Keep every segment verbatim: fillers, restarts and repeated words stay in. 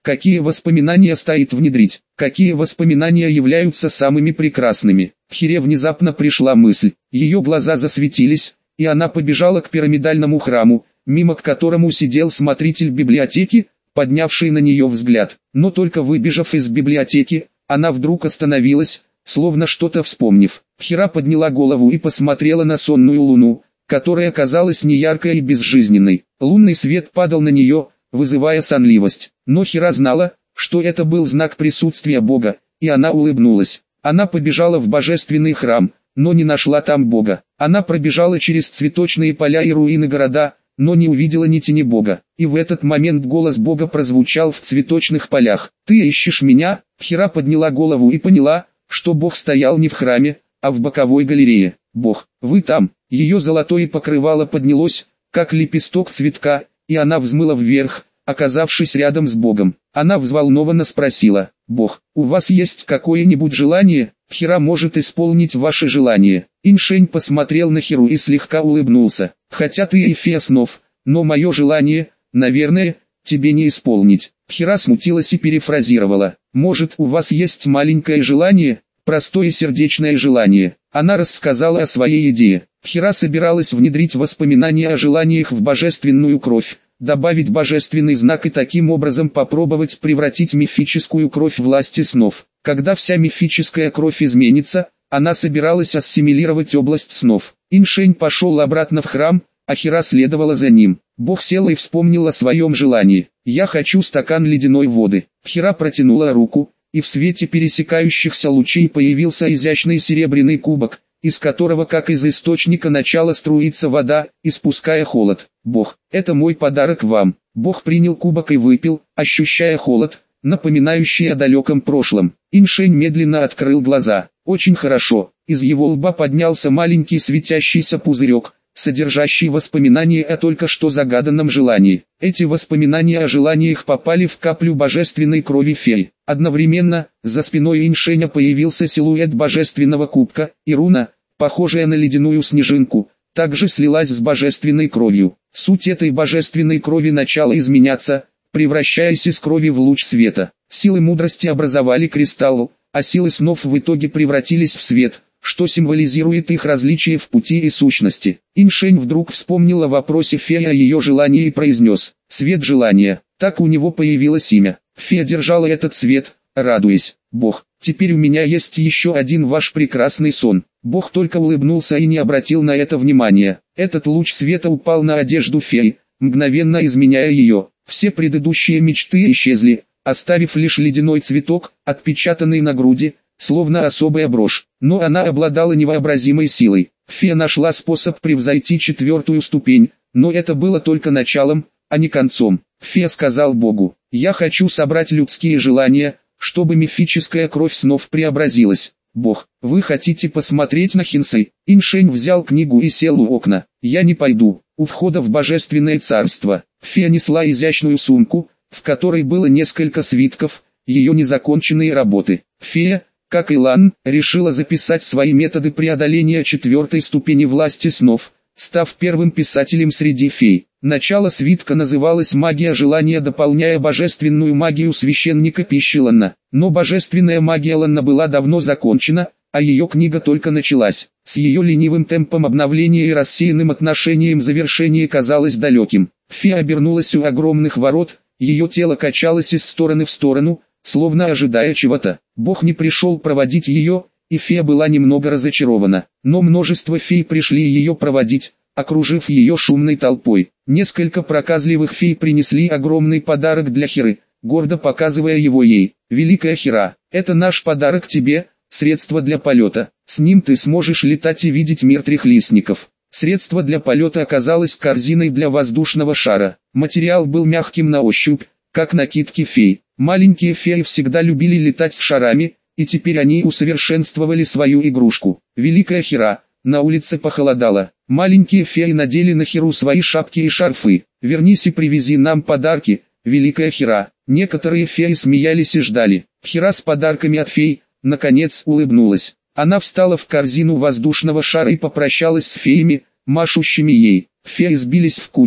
Какие воспоминания стоит внедрить? Какие воспоминания являются самыми прекрасными? В Хире внезапно пришла мысль. Ее глаза засветились, и она побежала к пирамидальному храму, мимо к которому сидел смотритель библиотеки, поднявший на нее взгляд. Но только выбежав из библиотеки, она вдруг остановилась, словно что-то вспомнив. Хира подняла голову и посмотрела на сонную луну, которая казалась неяркой и безжизненной. Лунный свет падал на нее, вызывая сонливость. Но Хира знала, что это был знак присутствия Бога, и она улыбнулась. Она побежала в божественный храм, но не нашла там Бога. Она пробежала через цветочные поля и руины города, но не увидела ни тени Бога. И в этот момент голос Бога прозвучал в цветочных полях. «Ты ищешь меня?» Хира подняла голову и поняла, что Бог стоял не в храме, а в боковой галерее. «Бог, вы там?» Ее золотое покрывало поднялось, как лепесток цветка, и она взмыла вверх, оказавшись рядом с Богом. Она взволнованно спросила: «Бог, у вас есть какое-нибудь желание? Хира может исполнить ваше желание». Иншень посмотрел на Хиру и слегка улыбнулся. «Хотя ты и фея снов, но мое желание, наверное, тебе не исполнить». Хира смутилась и перефразировала: «Может, у вас есть маленькое желание, простое сердечное желание?» Она рассказала о своей идее. Хира собиралась внедрить воспоминания о желаниях в божественную кровь, добавить божественный знак и таким образом попробовать превратить мифическую кровь власти снов. Когда вся мифическая кровь изменится, она собиралась ассимилировать область снов. Иншень пошел обратно в храм, а Хира следовала за ним. Бог сел и вспомнил о своем желании. «Я хочу стакан ледяной воды». Хира протянула руку, и в свете пересекающихся лучей появился изящный серебряный кубок, из которого как из источника начала струиться вода, испуская холод. «Бог, это мой подарок вам». Бог принял кубок и выпил, ощущая холод, напоминающий о далеком прошлом. Иншень медленно открыл глаза. Очень хорошо. Из его лба поднялся маленький светящийся пузырек, содержащий воспоминания о только что загаданном желании. Эти воспоминания о желаниях попали в каплю божественной крови феи. Одновременно, за спиной Иншеня появился силуэт божественного кубка, и руна, похожая на ледяную снежинку, также слилась с божественной кровью. Суть этой божественной крови начала изменяться, превращаясь из крови в луч света. Силы мудрости образовали кристалл, а силы снов в итоге превратились в свет, что символизирует их различие в пути и сущности. Иншень вдруг вспомнил о вопросе феи о ее желании и произнес: «Свет желания». Так у него появилось имя. Фея держала этот свет, радуясь: «Бог, теперь у меня есть еще один ваш прекрасный сон». Бог только улыбнулся и не обратил на это внимания. Этот луч света упал на одежду феи, мгновенно изменяя ее. Все предыдущие мечты исчезли, оставив лишь ледяной цветок, отпечатанный на груди, словно особая брошь. Но она обладала невообразимой силой. Фея нашла способ превзойти четвертую ступень, но это было только началом, а не концом. Фея сказал Богу: «Я хочу собрать людские желания, чтобы мифическая кровь снов преобразилась». «Бог, вы хотите посмотреть на Хинсэй?» Иншень взял книгу и сел у окна. «Я не пойду». У входа в божественное царство фея несла изящную сумку, в которой было несколько свитков, ее незаконченные работы. Фея, как и Лан, решила записать свои методы преодоления четвертой ступени власти снов, став первым писателем среди фей. Начало свитка называлось «Магия желания», дополняя божественную магию священника пищи Ланна. Но божественная магия Ланна была давно закончена, а ее книга только началась. С ее ленивым темпом обновления и рассеянным отношением завершение казалось далеким. Фея обернулась у огромных ворот, ее тело качалось из стороны в сторону, словно ожидая чего-то. Бог не пришел проводить ее, и фея была немного разочарована. Но множество фей пришли ее проводить, окружив ее шумной толпой. Несколько проказливых фей принесли огромный подарок для Хиры, гордо показывая его ей. «Великая Хира, это наш подарок тебе, средство для полета. С ним ты сможешь летать и видеть мир трехлистников». Средство для полета оказалось корзиной для воздушного шара. Материал был мягким на ощупь, как накидки фей. Маленькие феи всегда любили летать с шарами, и теперь они усовершенствовали свою игрушку. «Великая Хира». На улице похолодало. Маленькие феи надели на Хиру свои шапки и шарфы. «Вернись и привези нам подарки, Великая Хира». Некоторые феи смеялись и ждали. Хира с подарками от фей, наконец, улыбнулась. Она встала в корзину воздушного шара и попрощалась с феями, машущими ей. Феи сбились в кучу,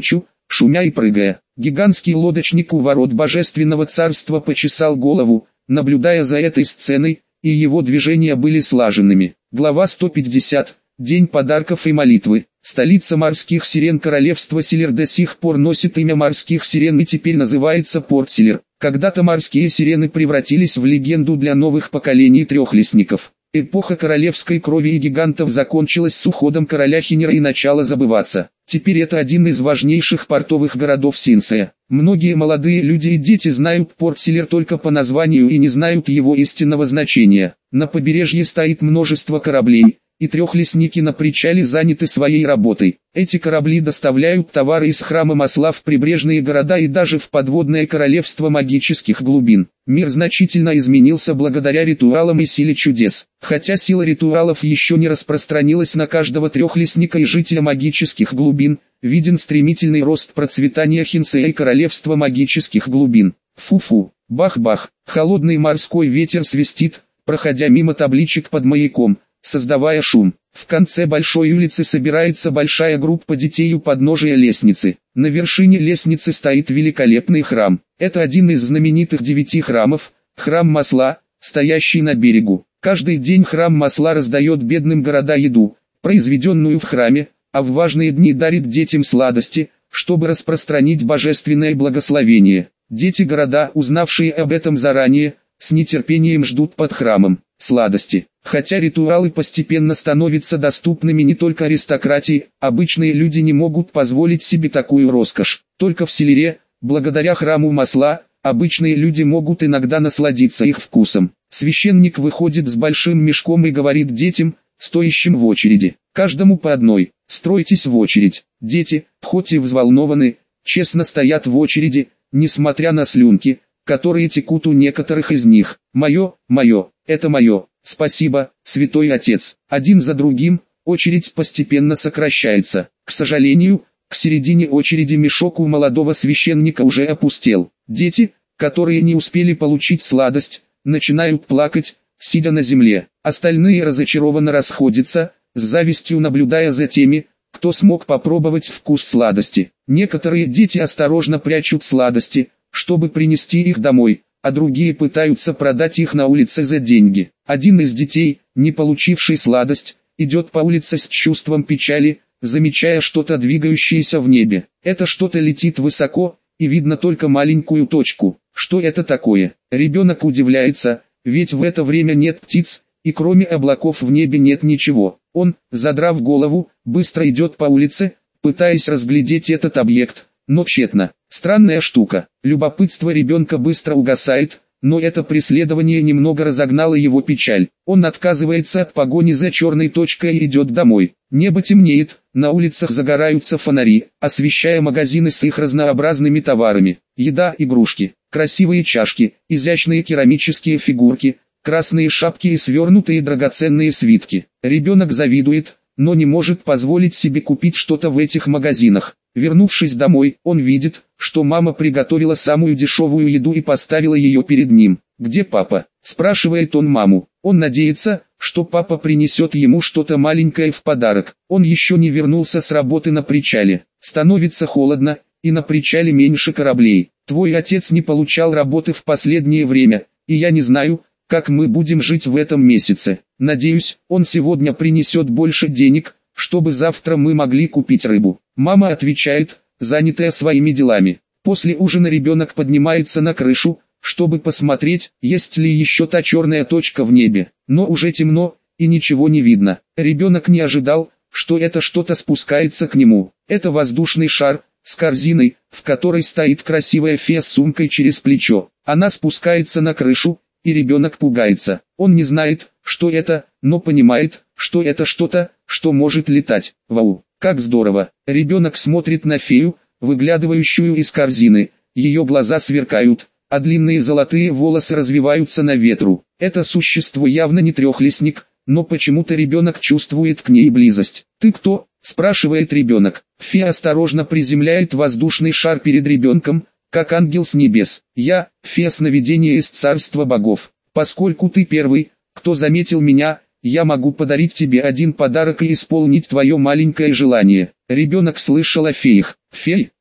шумя и прыгая. Гигантский лодочник у ворот Божественного Царства почесал голову, наблюдая за этой сценой, и его движения были слаженными. Глава сто пятьдесят. День подарков и молитвы. Столица морских сирен королевства Силер до сих пор носит имя морских сирен и теперь называется Порт Силер. Когда-то морские сирены превратились в легенду для новых поколений трехлистников. Эпоха королевской крови и гигантов закончилась с уходом короля Хинера и начала забываться. Теперь это один из важнейших портовых городов Синсея. Многие молодые люди и дети знают Порт Силер только по названию и не знают его истинного значения. На побережье стоит множество кораблей, и трехлистники на причале заняты своей работой. Эти корабли доставляют товары из храма масла в прибрежные города и даже в подводное королевство магических глубин. Мир значительно изменился благодаря ритуалам и силе чудес. Хотя сила ритуалов еще не распространилась на каждого трехлистника и жителя магических глубин, виден стремительный рост процветания Хинсея и королевства магических глубин. Фу-фу, бах-бах, холодный морской ветер свистит, проходя мимо табличек под маяком, создавая шум. В конце большой улицы собирается большая группа детей у подножия лестницы. На вершине лестницы стоит великолепный храм. Это один из знаменитых девяти храмов, храм масла, стоящий на берегу. Каждый день храм масла раздает бедным города еду, произведенную в храме, а в важные дни дарит детям сладости, чтобы распространить божественное благословение. Дети города, узнавшие об этом заранее, с нетерпением ждут под храмом сладости. Хотя ритуалы постепенно становятся доступными не только аристократии, обычные люди не могут позволить себе такую роскошь. Только в Силере, благодаря храму масла, обычные люди могут иногда насладиться их вкусом. Священник выходит с большим мешком и говорит детям, стоящим в очереди: каждому по одной, стройтесь в очередь. Дети, хоть и взволнованы, честно стоят в очереди, несмотря на слюнки, которые текут у некоторых из них. «Мое, мое, это мое, спасибо, святой отец». Один за другим, очередь постепенно сокращается. К сожалению, к середине очереди мешок у молодого священника уже опустел. Дети, которые не успели получить сладость, начинают плакать, сидя на земле. Остальные разочарованно расходятся, с завистью наблюдая за теми, кто смог попробовать вкус сладости. Некоторые дети осторожно прячут сладости, чтобы принести их домой, а другие пытаются продать их на улице за деньги. Один из детей, не получивший сладость, идет по улице с чувством печали, замечая что-то двигающееся в небе. Это что-то летит высоко, и видно только маленькую точку. Что это такое? Ребенок удивляется, ведь в это время нет птиц, и кроме облаков в небе нет ничего. Он, задрав голову, быстро идет по улице, пытаясь разглядеть этот объект, но тщетно. Странная штука. Любопытство ребенка быстро угасает, но это преследование немного разогнало его печаль. Он отказывается от погони за черной точкой и идет домой. Небо темнеет, на улицах загораются фонари, освещая магазины с их разнообразными товарами. Еда, игрушки, красивые чашки, изящные керамические фигурки, красные шапки и свернутые драгоценные свитки. Ребенок завидует, но не может позволить себе купить что-то в этих магазинах. Вернувшись домой, он видит, что мама приготовила самую дешевую еду и поставила ее перед ним. «Где папа?» – спрашивает он маму. Он надеется, что папа принесет ему что-то маленькое в подарок. Он еще не вернулся с работы на причале. Становится холодно, и на причале меньше кораблей. Твой отец не получал работы в последнее время, и я не знаю, как мы будем жить в этом месяце. Надеюсь, он сегодня принесет больше денег, чтобы завтра мы могли купить рыбу. Мама отвечает, занятая своими делами. После ужина ребенок поднимается на крышу, чтобы посмотреть, есть ли еще та черная точка в небе. Но уже темно, и ничего не видно. Ребенок не ожидал, что это что-то спускается к нему. Это воздушный шар, с корзиной, в которой стоит красивая фея с сумкой через плечо. Она спускается на крышу, и ребенок пугается. Он не знает, что это, но понимает, что это что-то, что может летать. Вау, как здорово! Ребенок смотрит на фею, выглядывающую из корзины. Ее глаза сверкают, а длинные золотые волосы развиваются на ветру. Это существо явно не трехлистник, но почему-то ребенок чувствует к ней близость. «Ты кто?» – спрашивает ребенок. Фея осторожно приземляет воздушный шар перед ребенком, как ангел с небес. «Я, фея сновидения из царства богов. Поскольку ты первый, кто заметил меня, я могу подарить тебе один подарок и исполнить твое маленькое желание». Ребенок слышал о феях. «Фей,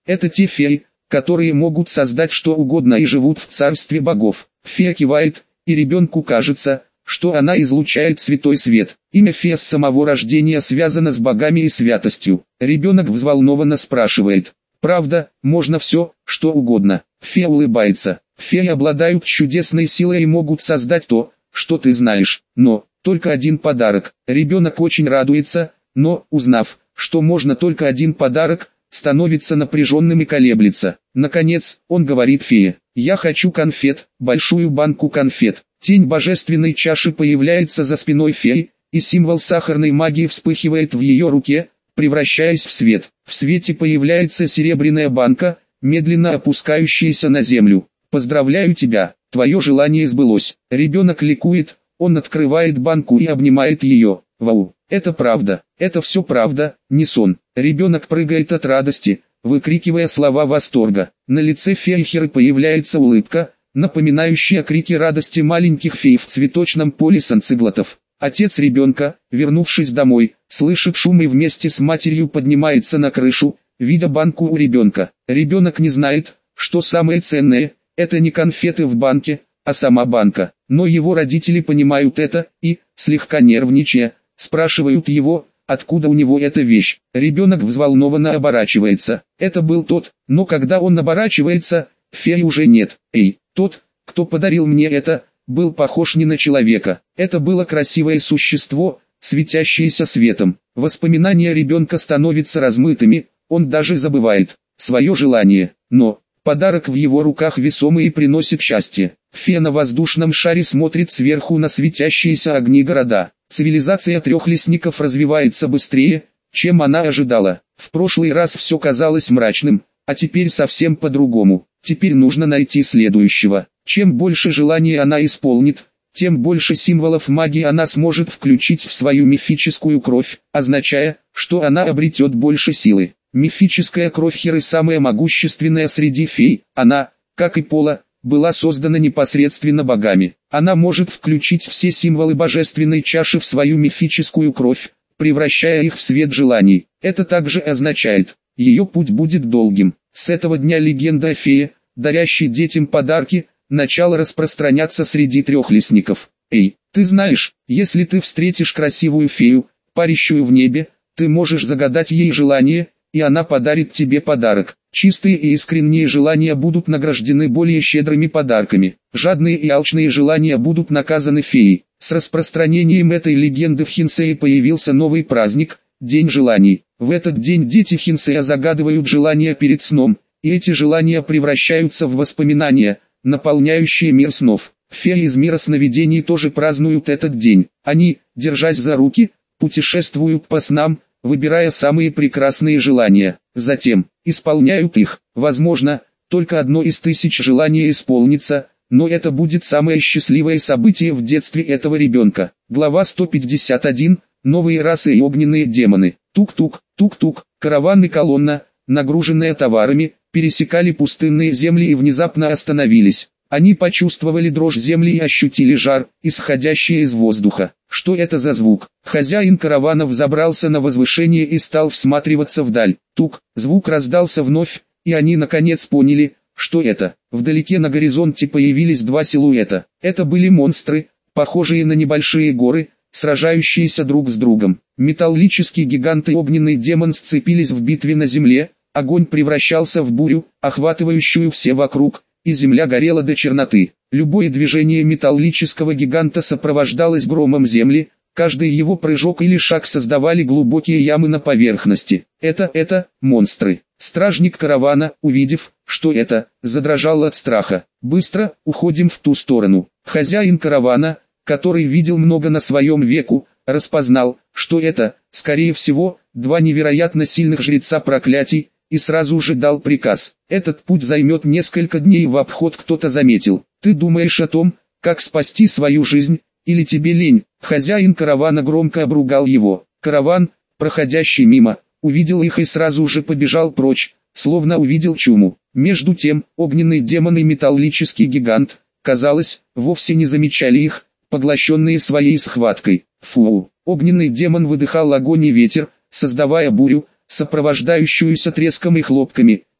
Это те феи, которые могут создать что угодно и живут в царстве богов. Фея кивает, и ребенку кажется, что она излучает святой свет. Имя фея с самого рождения связано с богами и святостью. Ребенок взволнованно спрашивает: «Правда, можно все, что угодно?» Фея улыбается. Феи обладают чудесной силой и могут создать то, что ты знаешь, но только один подарок. Ребенок очень радуется, но, узнав, что можно только один подарок, становится напряженным и колеблется. Наконец, он говорит фее: «Я хочу конфет, большую банку конфет». Тень божественной чаши появляется за спиной феи, и символ сахарной магии вспыхивает в ее руке, превращаясь в свет. В свете появляется серебряная банка, медленно опускающаяся на землю. «Поздравляю тебя, твое желание сбылось». Ребенок ликует, он открывает банку и обнимает ее. Вау, это правда, это все правда, не сон. Ребенок прыгает от радости, выкрикивая слова восторга. На лице Фейхеры появляется улыбка, напоминающая крики радости маленьких фей в цветочном поле санцеглотов. Отец ребенка, вернувшись домой, слышит шум и вместе с матерью поднимается на крышу, видя банку у ребенка. Ребенок не знает, что самое ценное – это не конфеты в банке, а сама банка. Но его родители понимают это и, слегка нервничая, спрашивают его, откуда у него эта вещь. Ребенок взволнованно оборачивается. Это был тот, но когда он оборачивается, феи уже нет. Эй, тот, кто подарил мне это, был похож не на человека. Это было красивое существо, светящееся светом. Воспоминания ребенка становятся размытыми, он даже забывает свое желание. Но подарок в его руках весомый и приносит счастье. Фея на воздушном шаре смотрит сверху на светящиеся огни города. Цивилизация трех лесников развивается быстрее, чем она ожидала. В прошлый раз все казалось мрачным, а теперь совсем по-другому. Теперь нужно найти следующего. Чем больше желаний она исполнит, тем больше символов магии она сможет включить в свою мифическую кровь, означая, что она обретет больше силы. Мифическая кровь Херы самая могущественная среди фей. Она, как и Пола, была создана непосредственно богами. Она может включить все символы божественной чаши в свою мифическую кровь, превращая их в свет желаний. Это также означает, ее путь будет долгим. С этого дня легенда о фее, дарящей детям подарки, начала распространяться среди трех лесников. Эй, ты знаешь, если ты встретишь красивую фею, парящую в небе, ты можешь загадать ей желание, и она подарит тебе подарок. Чистые и искренние желания будут награждены более щедрыми подарками. Жадные и алчные желания будут наказаны феей. С распространением этой легенды в Хинсее появился новый праздник – День желаний. В этот день дети Хинсея загадывают желания перед сном, и эти желания превращаются в воспоминания, наполняющие мир снов. Феи из мира сновидений тоже празднуют этот день. Они, держась за руки, путешествуют по снам, выбирая самые прекрасные желания, затем исполняют их. Возможно, только одно из тысяч желаний исполнится, но это будет самое счастливое событие в детстве этого ребенка. Глава сто пятьдесят один. Новые расы и огненные демоны. Тук-тук, тук-тук, караван и колонна, нагруженная товарами, пересекали пустынные земли и внезапно остановились. Они почувствовали дрожь земли и ощутили жар, исходящий из воздуха. Что это за звук? Хозяин каравана взобрался на возвышение и стал всматриваться вдаль. Тук, звук раздался вновь, и они наконец поняли, что это. Вдалеке на горизонте появились два силуэта. Это были монстры, похожие на небольшие горы, сражающиеся друг с другом. Металлический гигант и огненный демон сцепились в битве на земле, огонь превращался в бурю, охватывающую все вокруг, и земля горела до черноты. Любое движение металлического гиганта сопровождалось громом земли, каждый его прыжок или шаг создавали глубокие ямы на поверхности. Это, это, монстры. Стражник каравана, увидев, что это, задрожал от страха. Быстро, уходим в ту сторону. Хозяин каравана, который видел много на своем веку, распознал, что это, скорее всего, два невероятно сильных жреца проклятий, и сразу же дал приказ. Этот путь займет несколько дней в обход. Кто-то заметил. Ты думаешь о том, как спасти свою жизнь, или тебе лень? Хозяин каравана громко обругал его. Караван, проходящий мимо, увидел их и сразу же побежал прочь, словно увидел чуму. Между тем, огненный демон и металлический гигант, казалось, вовсе не замечали их, поглощенные своей схваткой. Фу! Огненный демон выдыхал огонь и ветер, создавая бурю, сопровождающуюся треском и хлопками.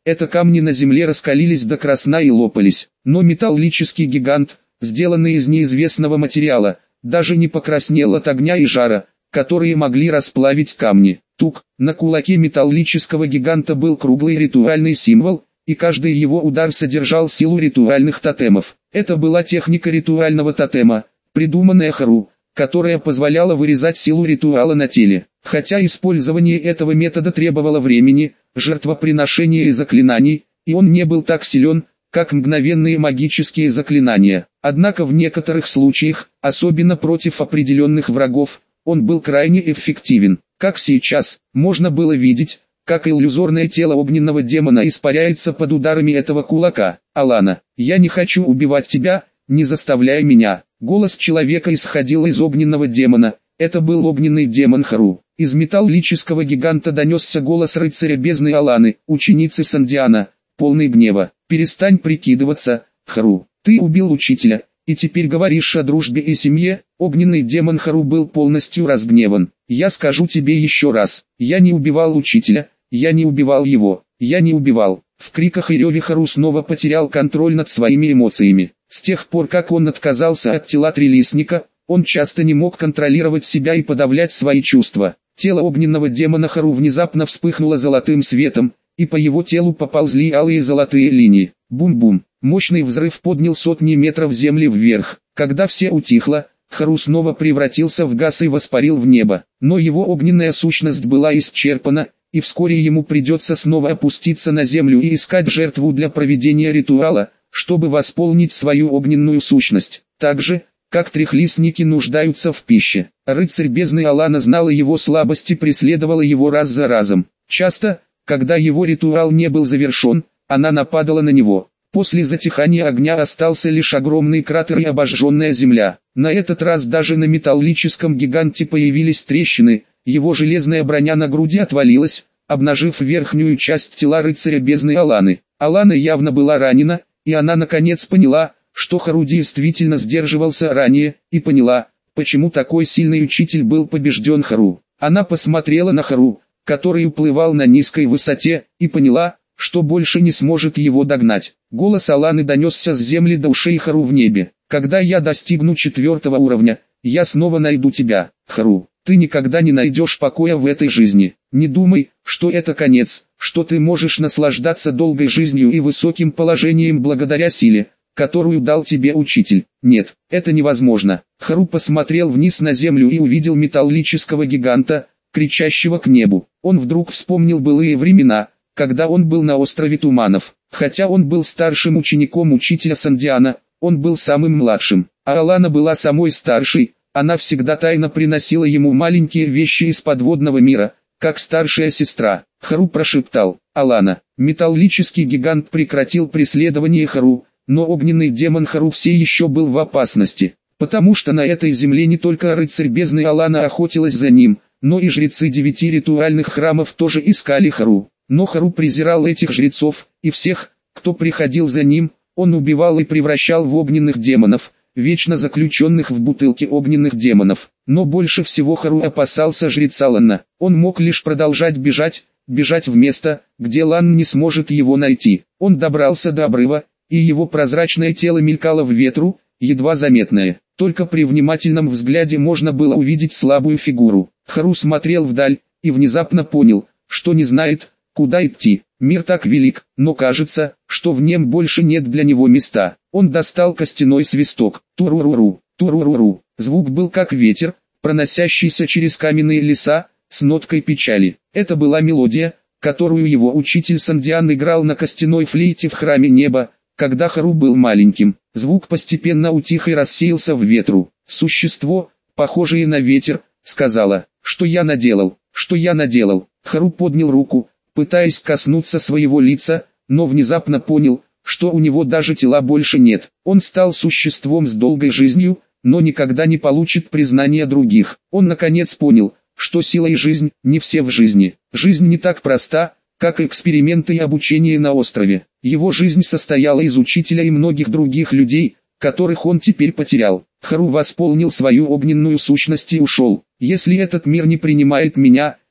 Это камни на земле раскалились до красна и лопались, но металлический гигант, сделанный из неизвестного материала, даже не покраснел от огня и жара, которые могли расплавить камни. Тук, на кулаке металлического гиганта был круглый ритуальный символ, и каждый его удар содержал силу ритуальных тотемов. Это была техника ритуального тотема, придуманная Хару, которая позволяла вырезать силу ритуала на теле. Хотя использование этого метода требовало времени, жертвоприношения и заклинаний, и он не был так силен, как мгновенные магические заклинания. Однако в некоторых случаях, особенно против определенных врагов, он был крайне эффективен. Как сейчас, можно было видеть, как иллюзорное тело огненного демона испаряется под ударами этого кулака. «Алана, я не хочу убивать тебя, не заставляй меня». Голос человека исходил из огненного демона. Это был огненный демон Хару. Из металлического гиганта донесся голос рыцаря бездны Аланы, ученицы Сандиана, полный гнева. «Перестань прикидываться, Хару. Ты убил учителя, и теперь говоришь о дружбе и семье». Огненный демон Хару был полностью разгневан. «Я скажу тебе еще раз, я не убивал учителя, я не убивал его, я не убивал». В криках и реве Хару снова потерял контроль над своими эмоциями. С тех пор, как он отказался от тела трилистника, он часто не мог контролировать себя и подавлять свои чувства. Тело огненного демона Хару внезапно вспыхнуло золотым светом, и по его телу поползли алые золотые линии. Бум-бум. Мощный взрыв поднял сотни метров земли вверх. Когда все утихло, Хару снова превратился в газ и воспарил в небо. Но его огненная сущность была исчерпана, и вскоре ему придется снова опуститься на землю и искать жертву для проведения ритуала, чтобы восполнить свою огненную сущность. Так же, как трехлистники нуждаются в пище. Рыцарь бездны Алана знала его слабости и преследовала его раз за разом. Часто, когда его ритуал не был завершен, она нападала на него. После затихания огня остался лишь огромный кратер и обожженная земля. На этот раз даже на металлическом гиганте появились трещины, его железная броня на груди отвалилась, обнажив верхнюю часть тела рыцаря бездны Аланы. Алана явно была ранена, и она наконец поняла, что Хару действительно сдерживался ранее, и поняла, почему такой сильный учитель был побежден Хару. Она посмотрела на Хару, который уплывал на низкой высоте, и поняла, что больше не сможет его догнать. Голос Аланы донесся с земли до ушей Хару в небе. «Когда я достигну четвертого уровня, я снова найду тебя, Хару. Ты никогда не найдешь покоя в этой жизни. Не думай, что это конец, что ты можешь наслаждаться долгой жизнью и высоким положением благодаря силе, которую дал тебе учитель. Нет, это невозможно». Хару посмотрел вниз на землю и увидел металлического гиганта, кричащего к небу. Он вдруг вспомнил былые времена, когда он был на острове Туманов. Хотя он был старшим учеником учителя Сандиана, он был самым младшим, а Алана была самой старшей. Она всегда тайно приносила ему маленькие вещи из подводного мира, как старшая сестра. Хару прошептал: «Алана». Металлический гигант прекратил преследование Хару, но огненный демон Хару все еще был в опасности, потому что на этой земле не только рыцарь бездны Алана охотилась за ним, но и жрецы девяти ритуальных храмов тоже искали Хару. Но Хару презирал этих жрецов, и всех, кто приходил за ним, он убивал и превращал в огненных демонов, вечно заключенных в бутылке огненных демонов. Но больше всего Хару опасался жреца Ланна. Он мог лишь продолжать бежать, бежать в место, где Лан не сможет его найти. Он добрался до обрыва, и его прозрачное тело мелькало в ветру, едва заметное. Только при внимательном взгляде можно было увидеть слабую фигуру. Хару смотрел вдаль, и внезапно понял, что не знает, куда идти. Мир так велик, но кажется, что в нем больше нет для него места. Он достал костяной свисток. Туруруру, туруруру. Звук был как ветер, проносящийся через каменные леса, с ноткой печали. Это была мелодия, которую его учитель Сандиан играл на костяной флейте в храме неба, когда Хару был маленьким. Звук постепенно утих и рассеялся в ветру. Существо, похожее на ветер, сказала: «Что я наделал? Что я наделал?» Хару поднял руку, пытаясь коснуться своего лица, но внезапно понял, что у него даже тела больше нет. Он стал существом с долгой жизнью, но никогда не получит признания других. Он наконец понял, что сила и жизнь не все в жизни. Жизнь не так проста, как эксперименты и обучение на острове. Его жизнь состояла из учителя и многих других людей, которых он теперь потерял. Хару восполнил свою огненную сущность и ушел. «Если этот мир не принимает меня,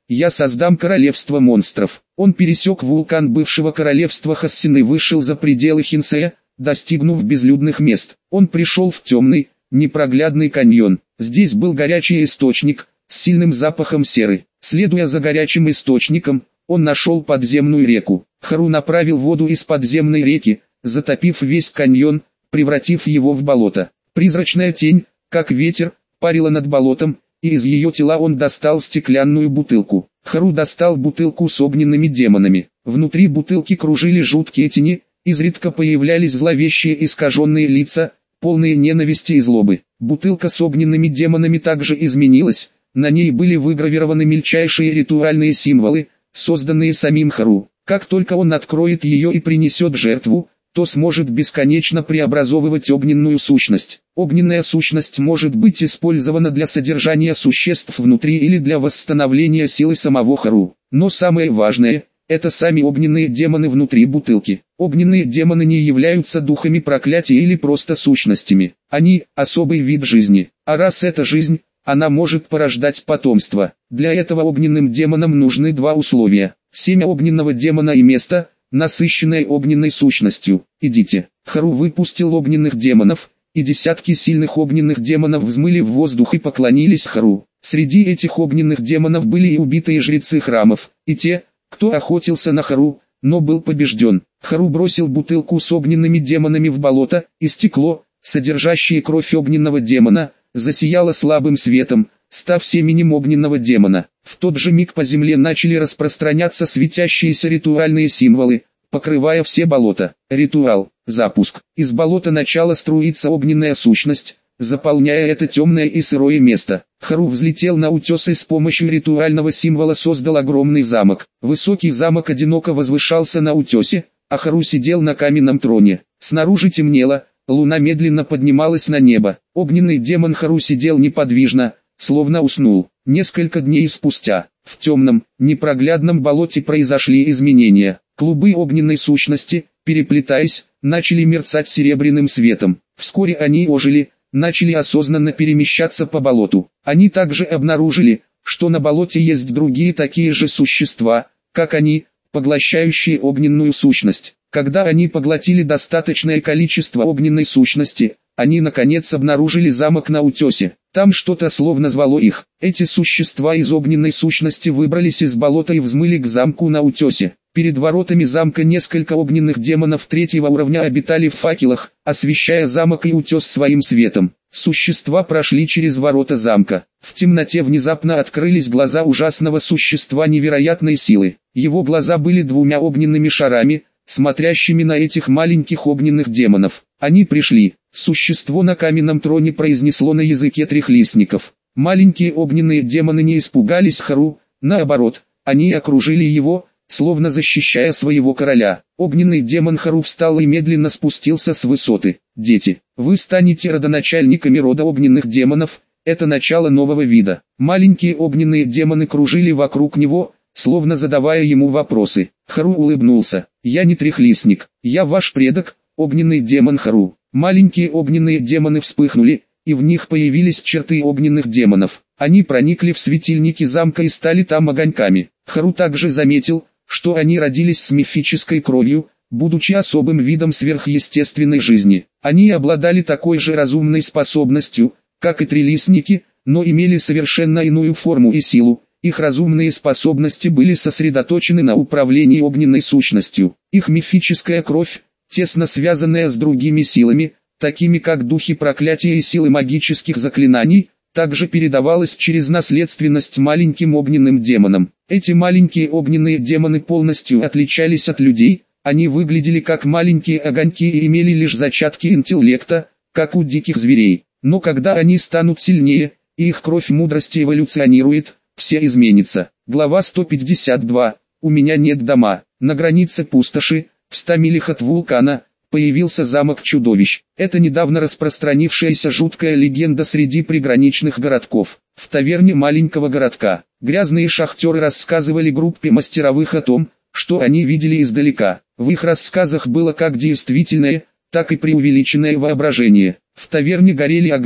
я создам королевство монстров. Он пересек вулкан бывшего королевства Хассин и вышел за пределы Хинсея, достигнув безлюдных мест. Он пришел в темный, непроглядный каньон. Здесь был горячий источник, с сильным запахом серы. Следуя за горячим источником, он нашел подземную реку. Хару направил воду из подземной реки, затопив весь каньон, превратив его в болото. Призрачная тень, как ветер, парила над болотом, и из ее тела он достал стеклянную бутылку. Хару достал бутылку с огненными демонами. Внутри бутылки кружили жуткие тени, изредка появлялись зловещие искаженные лица, полные ненависти и злобы. Бутылка с огненными демонами также изменилась, на ней были выгравированы мельчайшие ритуальные символы, созданные самим Хару. Как только он откроет ее и принесет жертву, то сможет бесконечно преобразовывать огненную сущность. Огненная сущность может быть использована для содержания существ внутри или для восстановления силы самого Хару. Но самое важное – это сами огненные демоны внутри бутылки. Огненные демоны не являются духами проклятия или просто сущностями. Они – особый вид жизни. А раз это жизнь, она может порождать потомство. Для этого огненным демонам нужны два условия. Семя огненного демона и место, насыщенное огненной сущностью. Идите. Хару выпустил огненных демонов, и десятки сильных огненных демонов взмыли в воздух и поклонились Хару. Среди этих огненных демонов были и убитые жрецы храмов, и те, кто охотился на Хару, но был побежден. Хару бросил бутылку с огненными демонами в болото, и стекло, содержащее кровь огненного демона, засияло слабым светом, став семенем огненного демона. В тот же миг по земле начали распространяться светящиеся ритуальные символы, покрывая все болота. Ритуал. Запуск. Из болота начала струиться огненная сущность, заполняя это темное и сырое место. Хару взлетел на утес и с помощью ритуального символа создал огромный замок. Высокий замок одиноко возвышался на утесе, а Хару сидел на каменном троне. Снаружи темнело, луна медленно поднималась на небо. Огненный демон Хару сидел неподвижно, словно уснул. Несколько дней спустя, в темном, непроглядном болоте произошли изменения. Клубы огненной сущности, переплетаясь, начали мерцать серебряным светом. Вскоре они ожили, начали осознанно перемещаться по болоту. Они также обнаружили, что на болоте есть другие такие же существа, как они, поглощающие огненную сущность. Когда они поглотили достаточное количество огненной сущности, они наконец обнаружили замок на утесе. Там что-то словно звало их. Эти существа из огненной сущности выбрались из болота и взмыли к замку на утесе. Перед воротами замка несколько огненных демонов третьего уровня обитали в факелах, освещая замок и утес своим светом. Существа прошли через ворота замка. В темноте внезапно открылись глаза ужасного существа невероятной силы. Его глаза были двумя огненными шарами, смотрящими на этих маленьких огненных демонов. Они пришли. Существо на каменном троне произнесло на языке трехлистников. Маленькие огненные демоны не испугались Хару, наоборот, они окружили его, словно защищая своего короля. Огненный демон Хару встал и медленно спустился с высоты. «Дети, вы станете родоначальниками рода огненных демонов, это начало нового вида». Маленькие огненные демоны кружили вокруг него, словно задавая ему вопросы. Хару улыбнулся. «Я не трехлистник, я ваш предок, огненный демон Хару». Маленькие огненные демоны вспыхнули, и в них появились черты огненных демонов. Они проникли в светильники замка и стали там огоньками. Хару также заметил, что они родились с мифической кровью, будучи особым видом сверхъестественной жизни. Они обладали такой же разумной способностью, как и трилистники, но имели совершенно иную форму и силу. Их разумные способности были сосредоточены на управлении огненной сущностью. Их мифическая кровь, тесно связанная с другими силами, такими как духи проклятия и силы магических заклинаний, также передавалась через наследственность маленьким огненным демонам. Эти маленькие огненные демоны полностью отличались от людей, они выглядели как маленькие огоньки и имели лишь зачатки интеллекта, как у диких зверей. Но когда они станут сильнее, и их кровь мудрости эволюционирует, все изменится. Глава сто пятьдесят два. У меня нет дома. На границе пустоши, в ста милях от вулкана, появился замок чудовищ. Это недавно распространившаяся жуткая легенда среди приграничных городков. В таверне маленького городка, грязные шахтеры рассказывали группе мастеровых о том, что они видели издалека. В их рассказах было как действительное, так и преувеличенное воображение. В таверне горели огни,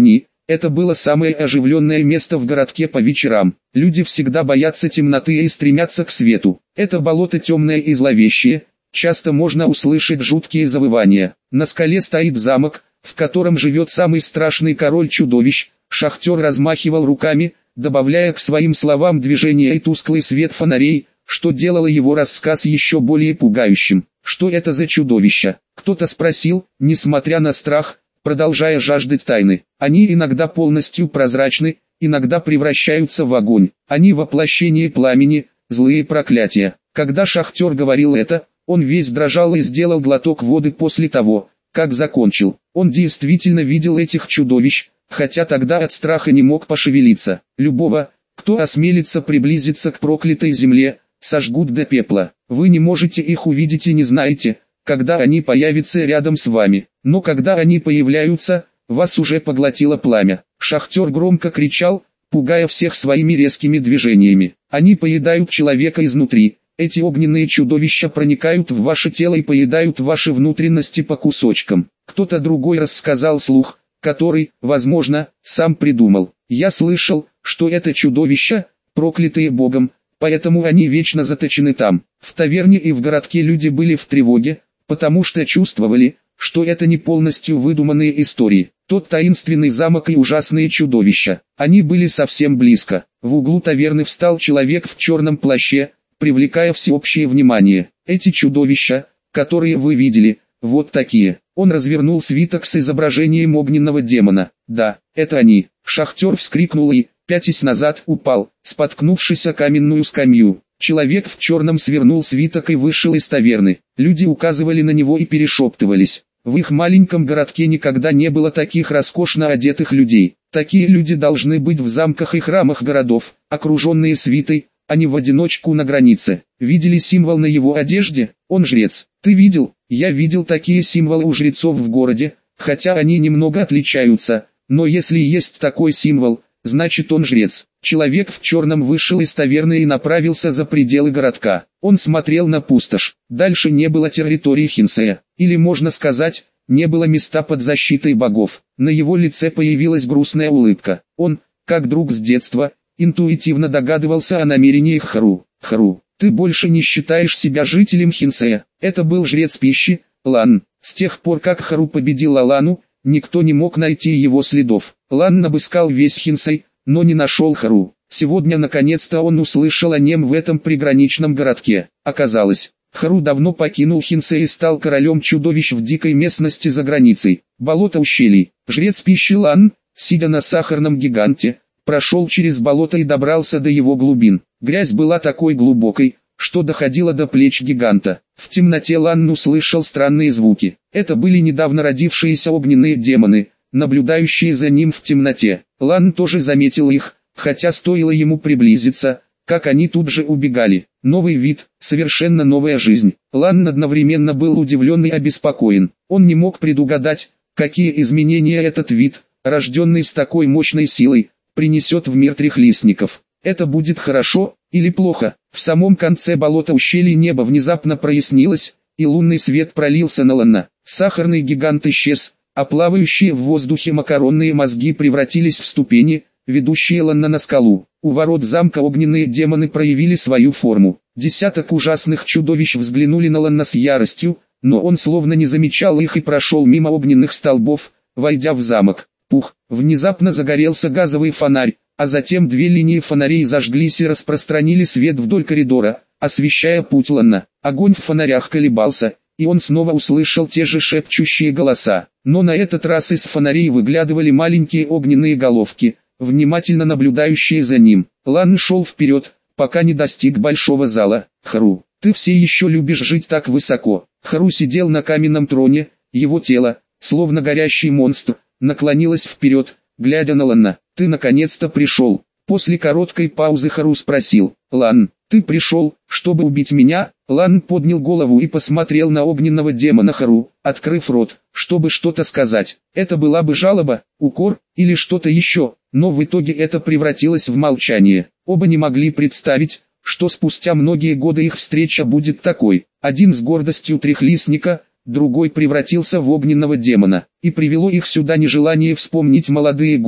Это было самое оживленное место в городке по вечерам. Люди всегда боятся темноты и стремятся к свету. Это болото темное и зловещее, часто можно услышать жуткие завывания. На скале стоит замок, в котором живет самый страшный король чудовищ. Шахтер размахивал руками, добавляя к своим словам движение и тусклый свет фонарей, что делало его рассказ еще более пугающим. Что это за чудовища? Кто-то спросил, несмотря на страх, продолжая жаждать тайны. Они иногда полностью прозрачны, иногда превращаются в огонь. Они воплощение пламени, злые проклятия. Когда шахтер говорил это, он весь дрожал и сделал глоток воды после того, как закончил. Он действительно видел этих чудовищ, хотя тогда от страха не мог пошевелиться. Любого, кто осмелится приблизиться к проклятой земле, сожгут до пепла. Вы не можете их увидеть и не знаете, когда они появятся рядом с вами. Но когда они появляются, вас уже поглотило пламя. Шахтер громко кричал, пугая всех своими резкими движениями. Они поедают человека изнутри. Эти огненные чудовища проникают в ваше тело и поедают ваши внутренности по кусочкам. Кто-то другой рассказал слух, который, возможно, сам придумал. Я слышал, что это чудовища, проклятые Богом, поэтому они вечно заточены там. В таверне и в городке люди были в тревоге, потому что чувствовали, что это не полностью выдуманные истории. Тот таинственный замок и ужасные чудовища. Они были совсем близко. В углу таверны встал человек в черном плаще, привлекая всеобщее внимание. Эти чудовища, которые вы видели, вот такие. Он развернул свиток с изображением огненного демона. Да, это они. Шахтер вскрикнул и, пятясь назад, упал, споткнувшись о каменную скамью. Человек в черном свернул свиток и вышел из таверны. Люди указывали на него и перешептывались. В их маленьком городке никогда не было таких роскошно одетых людей. Такие люди должны быть в замках и храмах городов, окруженные свитой, а не в одиночку на границе. Видели символ на его одежде? Он жрец. Ты видел? Я видел такие символы у жрецов в городе, хотя они немного отличаются, но если есть такой символ, значит он жрец. Человек в черном вышел из таверны и направился за пределы городка. Он смотрел на пустошь. Дальше не было территории Хинсея. Или можно сказать, не было места под защитой богов. На его лице появилась грустная улыбка. Он, как друг с детства, интуитивно догадывался о намерениях Хару. Хару, ты больше не считаешь себя жителем Хинсея. Это был жрец пищи, Лан. С тех пор как Хару победил Алану, никто не мог найти его следов. Лан обыскал весь Хинсей, но не нашел Хару. Сегодня наконец-то он услышал о нем в этом приграничном городке. Оказалось, Хару давно покинул Хинсей и стал королем чудовищ в дикой местности за границей. Болото ущелий. Жрец пищи Лан, сидя на сахарном гиганте, прошел через болото и добрался до его глубин. Грязь была такой глубокой, что доходила до плеч гиганта. В темноте Лан услышал странные звуки. Это были недавно родившиеся огненные демоны, наблюдающие за ним в темноте. Лан тоже заметил их, хотя стоило ему приблизиться, как они тут же убегали. Новый вид, совершенно новая жизнь. Лан одновременно был удивлен и обеспокоен. Он не мог предугадать, какие изменения этот вид, рожденный с такой мощной силой, принесет в мир трехлистников. Это будет хорошо или плохо? В самом конце болота ущелья небо внезапно прояснилось, и лунный свет пролился на Лана. Сахарный гигант исчез, а плавающие в воздухе макаронные мозги превратились в ступени, ведущие Лана на скалу. У ворот замка огненные демоны проявили свою форму. Десяток ужасных чудовищ взглянули на Лана с яростью, но он словно не замечал их и прошел мимо огненных столбов, войдя в замок. Пух! Внезапно загорелся газовый фонарь, а затем две линии фонарей зажглись и распространили свет вдоль коридора, освещая путь Лана. Огонь в фонарях колебался, и он снова услышал те же шепчущие голоса. Но на этот раз из фонарей выглядывали маленькие огненные головки, внимательно наблюдающие за ним. Лан шел вперед, пока не достиг большого зала. Хару, ты все еще любишь жить так высоко. Хару сидел на каменном троне, его тело, словно горящий монстр, наклонилось вперед, глядя на Лана. Ты наконец-то пришел. После короткой паузы Хару спросил: Лан, ты пришел, чтобы убить меня? Лан поднял голову и посмотрел на огненного демона Хару, открыв рот, чтобы что-то сказать. Это была бы жалоба, укор, или что-то еще, но в итоге это превратилось в молчание. Оба не могли представить, что спустя многие годы их встреча будет такой. Один с гордостью трехлистника, другой превратился в огненного демона, и привело их сюда нежелание вспомнить молодые годы,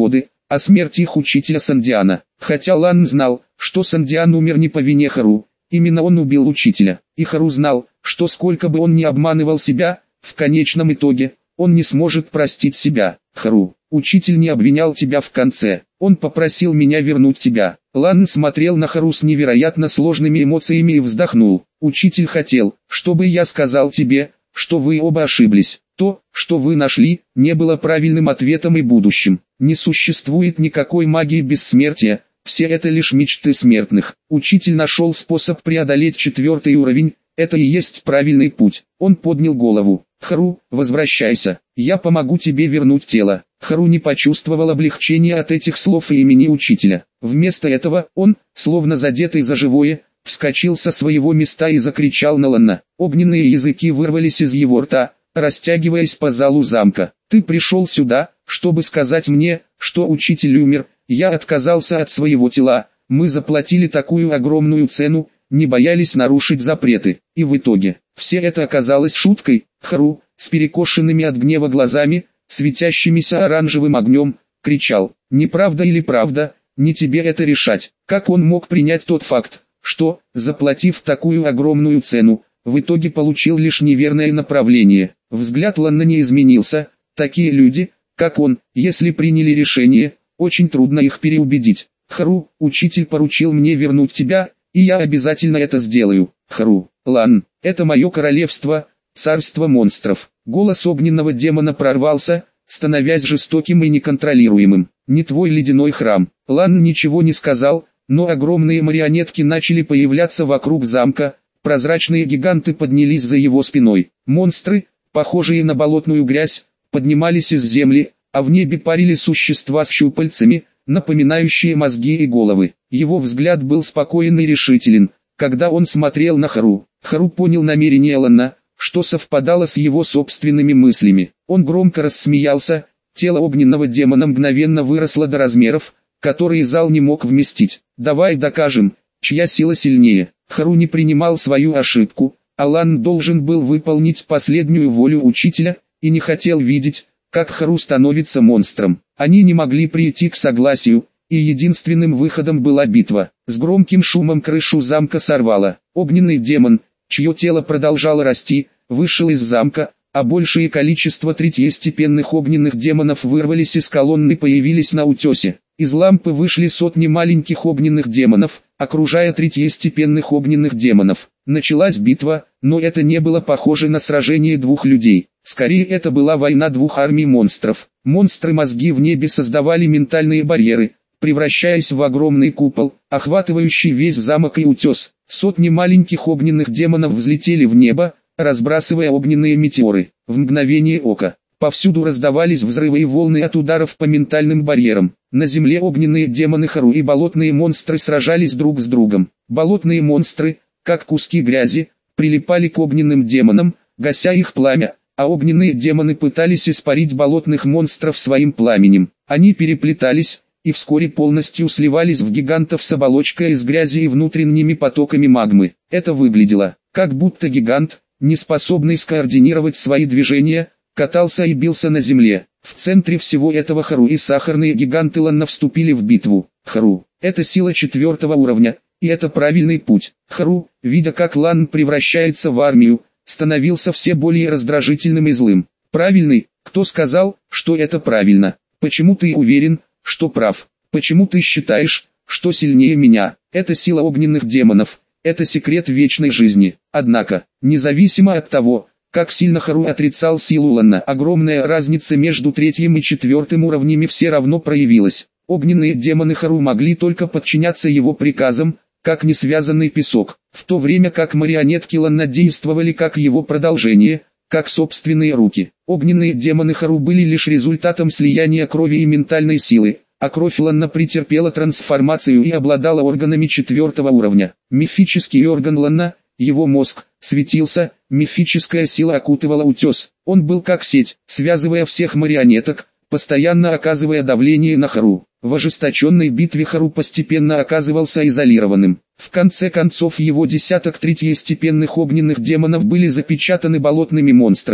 о смерти их учителя Сандиана. Хотя Лан знал, что Сандиан умер не по вине Хару, именно он убил учителя. И Хару знал, что сколько бы он ни обманывал себя, в конечном итоге, он не сможет простить себя. Хару, учитель не обвинял тебя в конце, он попросил меня вернуть тебя. Лан смотрел на Хару с невероятно сложными эмоциями и вздохнул. Учитель хотел, чтобы я сказал тебе, что вы оба ошиблись. То, что вы нашли, не было правильным ответом и будущим. Не существует никакой магии бессмертия, все это лишь мечты смертных. Учитель нашел способ преодолеть четвертый уровень, это и есть правильный путь. Он поднял голову. Хару, возвращайся, я помогу тебе вернуть тело. Хару не почувствовал облегчения от этих слов и имени учителя. Вместо этого, он, словно задетый за живое, вскочил со своего места и закричал на Ланна. Огненные языки вырвались из его рта, растягиваясь по залу замка. Ты пришел сюда, чтобы сказать мне, что учитель умер, я отказался от своего тела, мы заплатили такую огромную цену, не боялись нарушить запреты, и в итоге, все это оказалось шуткой. Хару, с перекошенными от гнева глазами, светящимися оранжевым огнем, кричал: «Неправда или правда, не тебе это решать». Как он мог принять тот факт, что, заплатив такую огромную цену, в итоге получил лишь неверное направление? Взгляд Ланна не изменился. Такие люди, как он, если приняли решение, очень трудно их переубедить. Хару, учитель поручил мне вернуть тебя, и я обязательно это сделаю. Хару, Лан, это мое королевство, царство монстров. Голос огненного демона прорвался, становясь жестоким и неконтролируемым. Не твой ледяной храм. Лан ничего не сказал, но огромные марионетки начали появляться вокруг замка, прозрачные гиганты поднялись за его спиной. Монстры, похожие на болотную грязь, поднимались из земли, а в небе парили существа с щупальцами, напоминающие мозги и головы. Его взгляд был спокоен и решителен, когда он смотрел на Хару. Хару понял намерение Ланна, что совпадало с его собственными мыслями. Он громко рассмеялся, тело огненного демона мгновенно выросло до размеров, которые зал не мог вместить. «Давай докажем, чья сила сильнее». Хару не принимал свою ошибку, а Лан должен был выполнить последнюю волю учителя, и не хотел видеть, как Хару становится монстром. Они не могли прийти к согласию, и единственным выходом была битва. С громким шумом крышу замка сорвало. Огненный демон, чье тело продолжало расти, вышел из замка, а большее количество третьестепенных огненных демонов вырвались из колонны и появились на утесе. Из лампы вышли сотни маленьких огненных демонов, окружая третьестепенных огненных демонов. Началась битва, но это не было похоже на сражение двух людей. Скорее это была война двух армий монстров. Монстры-мозги в небе создавали ментальные барьеры, превращаясь в огромный купол, охватывающий весь замок и утес. Сотни маленьких огненных демонов взлетели в небо, разбрасывая огненные метеоры. В мгновение ока, повсюду раздавались взрывы и волны от ударов по ментальным барьерам. На земле огненные демоны Хару и болотные монстры сражались друг с другом. Болотные монстры, как куски грязи, прилипали к огненным демонам, гася их пламя, а огненные демоны пытались испарить болотных монстров своим пламенем. Они переплетались, и вскоре полностью сливались в гигантов с оболочкой из грязи и внутренними потоками магмы. Это выглядело, как будто гигант, не способный скоординировать свои движения, катался и бился на земле. В центре всего этого Хару и сахарные гиганты Ланна вступили в битву. Хару – это сила четвертого уровня, и это правильный путь. Хару, видя как Лан превращается в армию, становился все более раздражительным и злым. Правильный? Кто сказал, что это правильно? Почему ты уверен, что прав? Почему ты считаешь, что сильнее меня? Это сила огненных демонов, это секрет вечной жизни. Однако, независимо от того, как сильно Хару отрицал силу Ланна, огромная разница между третьим и четвертым уровнями все равно проявилась. Огненные демоны Хару могли только подчиняться его приказам, как несвязанный песок, в то время как марионетки Ланна действовали как его продолжение, как собственные руки. Огненные демоны Хару были лишь результатом слияния крови и ментальной силы, а кровь Ланна претерпела трансформацию и обладала органами четвертого уровня. Мифический орган Ланна, его мозг, светился, мифическая сила окутывала утес. Он был как сеть, связывая всех марионеток, постоянно оказывая давление на Хару. В ожесточенной битве Хару постепенно оказывался изолированным. В конце концов его десяток третьестепенных огненных демонов были запечатаны болотными монстрами,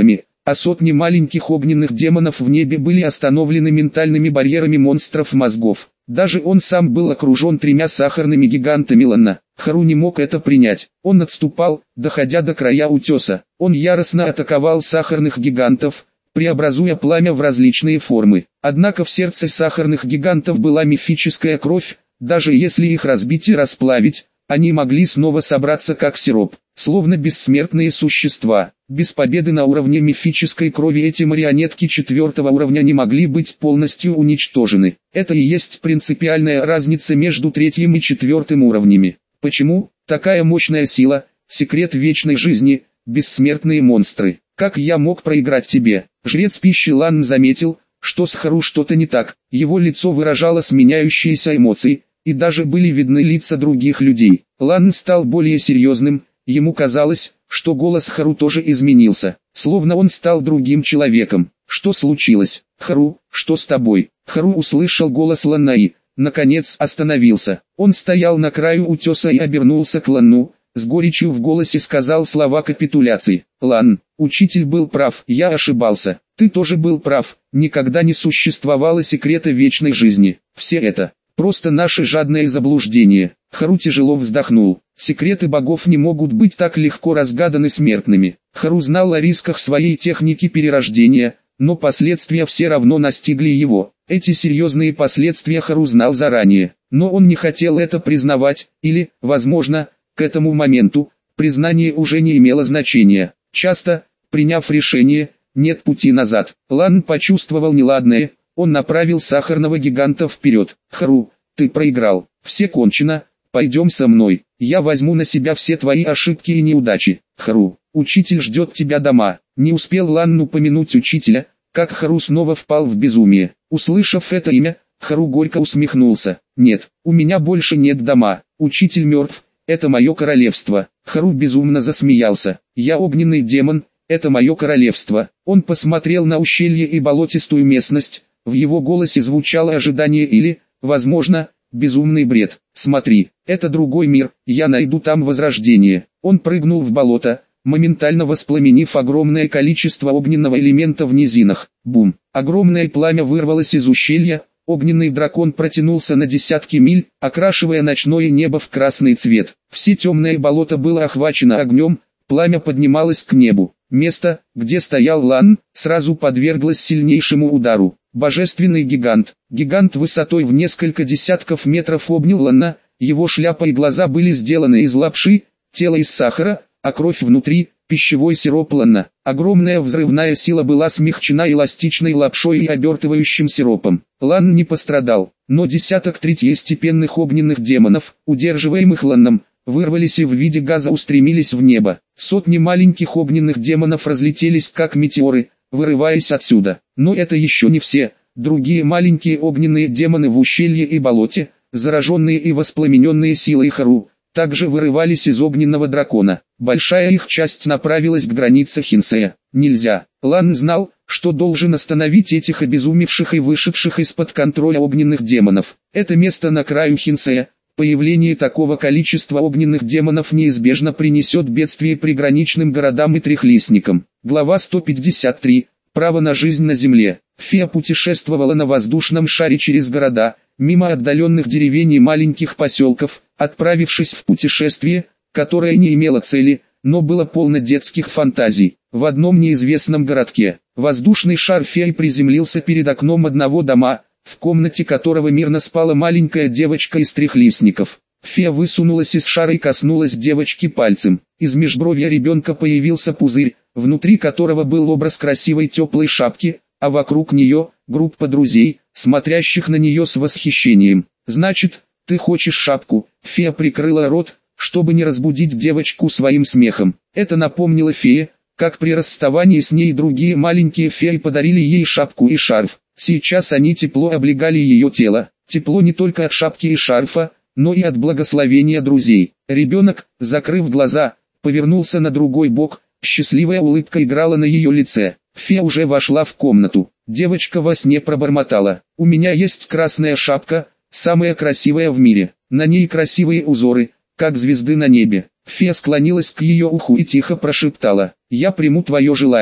а сотни маленьких огненных демонов в небе были остановлены ментальными барьерами монстров мозгов. Даже он сам был окружен тремя сахарными гигантами Ланна. Хару не мог это принять. Он отступал, доходя до края утеса. Он яростно атаковал сахарных гигантов, преобразуя пламя в различные формы. Однако в сердце сахарных гигантов была мифическая кровь, даже если их разбить и расплавить, они могли снова собраться как сироп, словно бессмертные существа. Без победы на уровне мифической крови эти марионетки четвертого уровня не могли быть полностью уничтожены. Это и есть принципиальная разница между третьим и четвертым уровнями. Почему такая мощная сила, секрет вечной жизни, бессмертные монстры? Как я мог проиграть тебе? Жрец пищи Лан заметил, что с Хару что-то не так. Его лицо выражало сменяющиеся эмоции, и даже были видны лица других людей. Лан стал более серьезным, ему казалось, что голос Хару тоже изменился, словно он стал другим человеком. Что случилось? Хару, что с тобой? Хару услышал голос Ланна и, наконец, остановился. Он стоял на краю утеса и обернулся к Ланну, с горечью в голосе сказал слова капитуляции. Лан, учитель был прав, я ошибался. Ты тоже был прав, никогда не существовало секрета вечной жизни. Все это просто наше жадное заблуждение. Хару тяжело вздохнул. Секреты богов не могут быть так легко разгаданы смертными. Хару знал о рисках своей техники перерождения, но последствия все равно настигли его. Эти серьезные последствия Хару знал заранее, но он не хотел это признавать, или, возможно, к этому моменту, признание уже не имело значения. Часто, приняв решение, нет пути назад. Лан почувствовал неладное, он направил сахарного гиганта вперед. Хару, ты проиграл, все кончено, пойдем со мной, я возьму на себя все твои ошибки и неудачи. Хару, учитель ждет тебя дома. Не успел Лан упомянуть учителя, как Хару снова впал в безумие. Услышав это имя, Хару горько усмехнулся. Нет, у меня больше нет дома, учитель мертв, это мое королевство. Хару безумно засмеялся. Я огненный демон, это мое королевство. Он посмотрел на ущелье и болотистую местность, в его голосе звучало ожидание или, возможно, безумный бред. Смотри, это другой мир, я найду там возрождение. Он прыгнул в болото, моментально воспламенив огромное количество огненного элемента в низинах. Бум! Огромное пламя вырвалось из ущелья, огненный дракон протянулся на десятки миль, окрашивая ночное небо в красный цвет. Все темное болото было охвачено огнем, пламя поднималось к небу. Место, где стоял Лан, сразу подверглось сильнейшему удару. Божественный гигант, гигант высотой в несколько десятков метров обнял Ланна, его шляпа и глаза были сделаны из лапши, тело из сахара, а кровь внутри – пищевой сироп Ланна. Огромная взрывная сила была смягчена эластичной лапшой и обертывающим сиропом. Лан не пострадал, но десяток третьестепенных огненных демонов, удерживаемых Ланном, вырвались и в виде газа устремились в небо. Сотни маленьких огненных демонов разлетелись как метеоры, вырываясь отсюда. Но это еще не все. Другие маленькие огненные демоны в ущелье и болоте, зараженные и воспламененные силой Хару, также вырывались из огненного дракона. Большая их часть направилась к границе Хинсея. Нельзя. Лан знал, что должен остановить этих обезумевших и вышедших из-под контроля огненных демонов. Это место на краю Хинсея. Появление такого количества огненных демонов неизбежно принесет бедствие приграничным городам и трехлистникам. Глава сто пятьдесят три. Право на жизнь на земле. Фея путешествовала на воздушном шаре через города, мимо отдаленных деревень и маленьких поселков, отправившись в путешествие, которое не имело цели, но было полно детских фантазий. В одном неизвестном городке, воздушный шар феи приземлился перед окном одного дома, в комнате которого мирно спала маленькая девочка из трехлистников. Фея высунулась из шара и коснулась девочки пальцем. Из межбровья ребенка появился пузырь, внутри которого был образ красивой теплой шапки, а вокруг нее – группа друзей, смотрящих на нее с восхищением. «Значит, ты хочешь шапку?» Фея прикрыла рот, чтобы не разбудить девочку своим смехом. Это напомнило фее, как при расставании с ней другие маленькие феи подарили ей шапку и шарф. Сейчас они тепло облегали ее тело. Тепло не только от шапки и шарфа, но и от благословения друзей. Ребенок, закрыв глаза, повернулся на другой бок, счастливая улыбка играла на ее лице. Фея уже вошла в комнату. Девочка во сне пробормотала: «У меня есть красная шапка, самая красивая в мире. На ней красивые узоры, как звезды на небе». Фея склонилась к ее уху и тихо прошептала: «Я приму твое желание».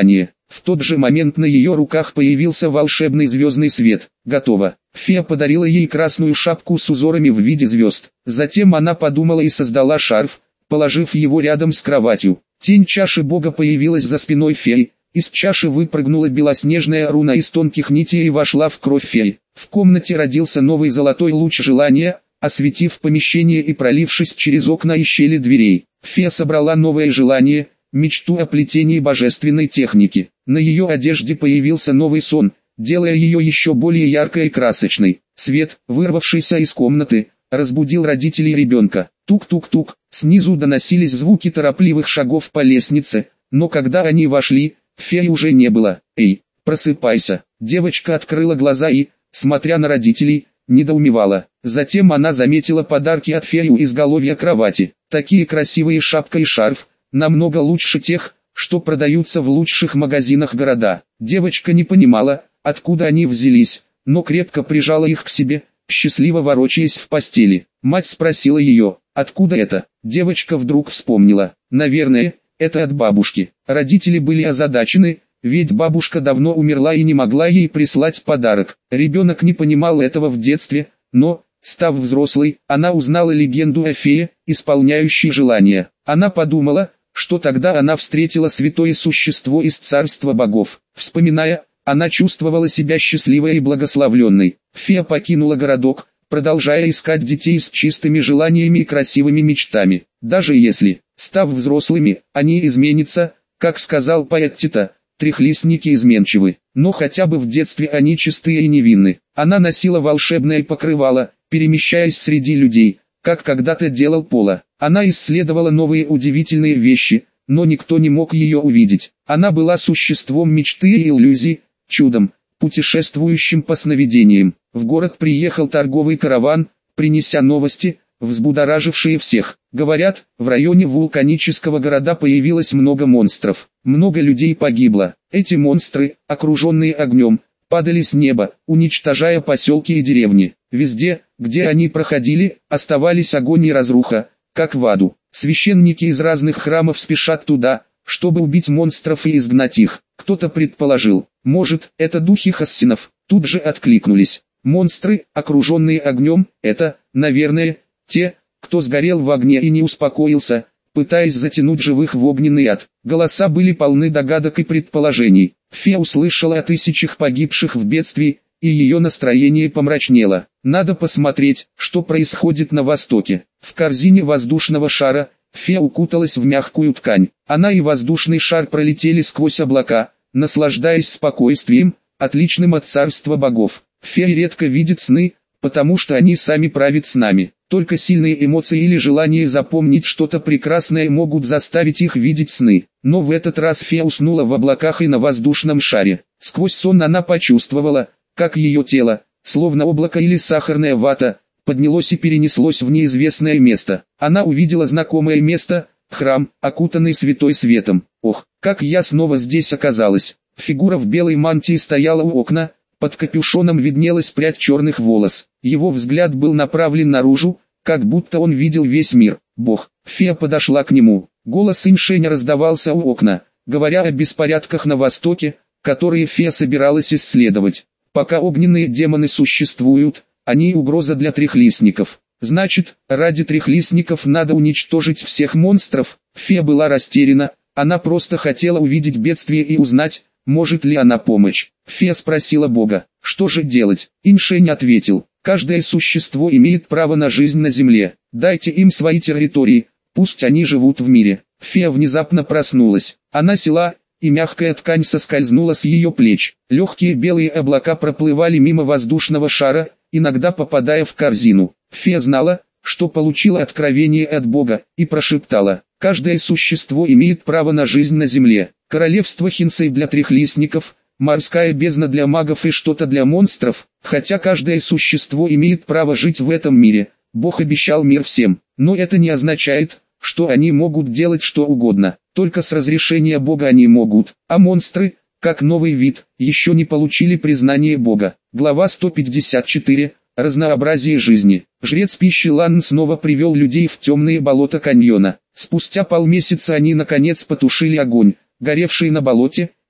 В тот же момент на ее руках появился волшебный звездный свет. Готово. Фея подарила ей красную шапку с узорами в виде звезд. Затем она подумала и создала шарф, положив его рядом с кроватью. Тень чаши бога появилась за спиной феи. Из чаши выпрыгнула белоснежная руна из тонких нитей и вошла в кровь феи. В комнате родился новый золотой луч желания, осветив помещение и пролившись через окна и щели дверей. Фея собрала новое желание, мечту о плетении божественной техники. На ее одежде появился новый сон, делая ее еще более яркой и красочной. Свет, вырвавшийся из комнаты, разбудил родителей ребенка. Тук-тук-тук, снизу доносились звуки торопливых шагов по лестнице, но когда они вошли, феи уже не было. «Эй, просыпайся!» Девочка открыла глаза и, смотря на родителей, недоумевала. Затем она заметила подарки от феи у изголовья кровати. Такие красивые шапка и шарф, намного лучше тех, что продаются в лучших магазинах города. Девочка не понимала, откуда они взялись, но крепко прижала их к себе, счастливо ворочаясь в постели. Мать спросила ее, откуда это. Девочка вдруг вспомнила. Наверное, это от бабушки. Родители были озадачены, ведь бабушка давно умерла и не могла ей прислать подарок. Ребенок не понимал этого в детстве, но, став взрослой, она узнала легенду о фее, исполняющей желания. Она подумала, что тогда она встретила святое существо из царства богов. Вспоминая, она чувствовала себя счастливой и благословленной. Фея покинула городок, продолжая искать детей с чистыми желаниями и красивыми мечтами. Даже если, став взрослыми, они изменятся, как сказал поэт Тита, трехлистники изменчивы, но хотя бы в детстве они чистые и невинны. Она носила волшебное покрывало, перемещаясь среди людей, как когда-то делал Пола. Она исследовала новые удивительные вещи, но никто не мог ее увидеть. Она была существом мечты и иллюзий, чудом, путешествующим по сновидениям. В город приехал торговый караван, принеся новости, взбудоражившие всех. Говорят, в районе вулканического города появилось много монстров. Много людей погибло. Эти монстры, окруженные огнем, падали с неба, уничтожая поселки и деревни. Везде, где они проходили, оставались огонь и разруха, как в аду. Священники из разных храмов спешат туда, чтобы убить монстров и изгнать их. Кто-то предположил, может, это духи хассинов. Тут же откликнулись. Монстры, окруженные огнем, это, наверное, те, кто сгорел в огне и не успокоился, пытаясь затянуть живых в огненный ад. Голоса были полны догадок и предположений. Фея услышала о тысячах погибших в бедствии, и ее настроение помрачнело. Надо посмотреть, что происходит на востоке. В корзине воздушного шара, фея укуталась в мягкую ткань. Она и воздушный шар пролетели сквозь облака, наслаждаясь спокойствием, отличным от царства богов. Феи редко видят сны, потому что они сами правят снами. Только сильные эмоции или желание запомнить что-то прекрасное могут заставить их видеть сны. Но в этот раз фея уснула в облаках и на воздушном шаре. Сквозь сон она почувствовала, как ее тело, словно облако или сахарная вата, поднялось и перенеслось в неизвестное место. Она увидела знакомое место, храм, окутанный святой светом. Ох, как я снова здесь оказалась. Фигура в белой мантии стояла у окна, под капюшоном виднелась прядь черных волос. Его взгляд был направлен наружу, как будто он видел весь мир. Бог. Фея подошла к нему. Голос Иншеня раздавался у окна, говоря о беспорядках на востоке, которые фея собиралась исследовать. Пока огненные демоны существуют, они угроза для трехлистников. Значит, ради трехлистников надо уничтожить всех монстров. Фея была растеряна, она просто хотела увидеть бедствие и узнать, может ли она помочь. Фея спросила Бога, что же делать? Иншень ответил, каждое существо имеет право на жизнь на земле. Дайте им свои территории, пусть они живут в мире. Фея внезапно проснулась. Она села, и мягкая ткань соскользнула с ее плеч. Легкие белые облака проплывали мимо воздушного шара, иногда попадая в корзину. Фея знала, что получила откровение от Бога, и прошептала, каждое существо имеет право на жизнь на земле. Королевство Хинсей для трехлистников, морская бездна для магов и что-то для монстров, хотя каждое существо имеет право жить в этом мире. Бог обещал мир всем, но это не означает, что они могут делать что угодно. Только с разрешения Бога они могут, а монстры, как новый вид, еще не получили признание Бога. Глава сто пятьдесят четыре. Разнообразие жизни. Жрец пищи Лан снова привел людей в темные болота каньона. Спустя полмесяца они наконец потушили огонь, горевший на болоте,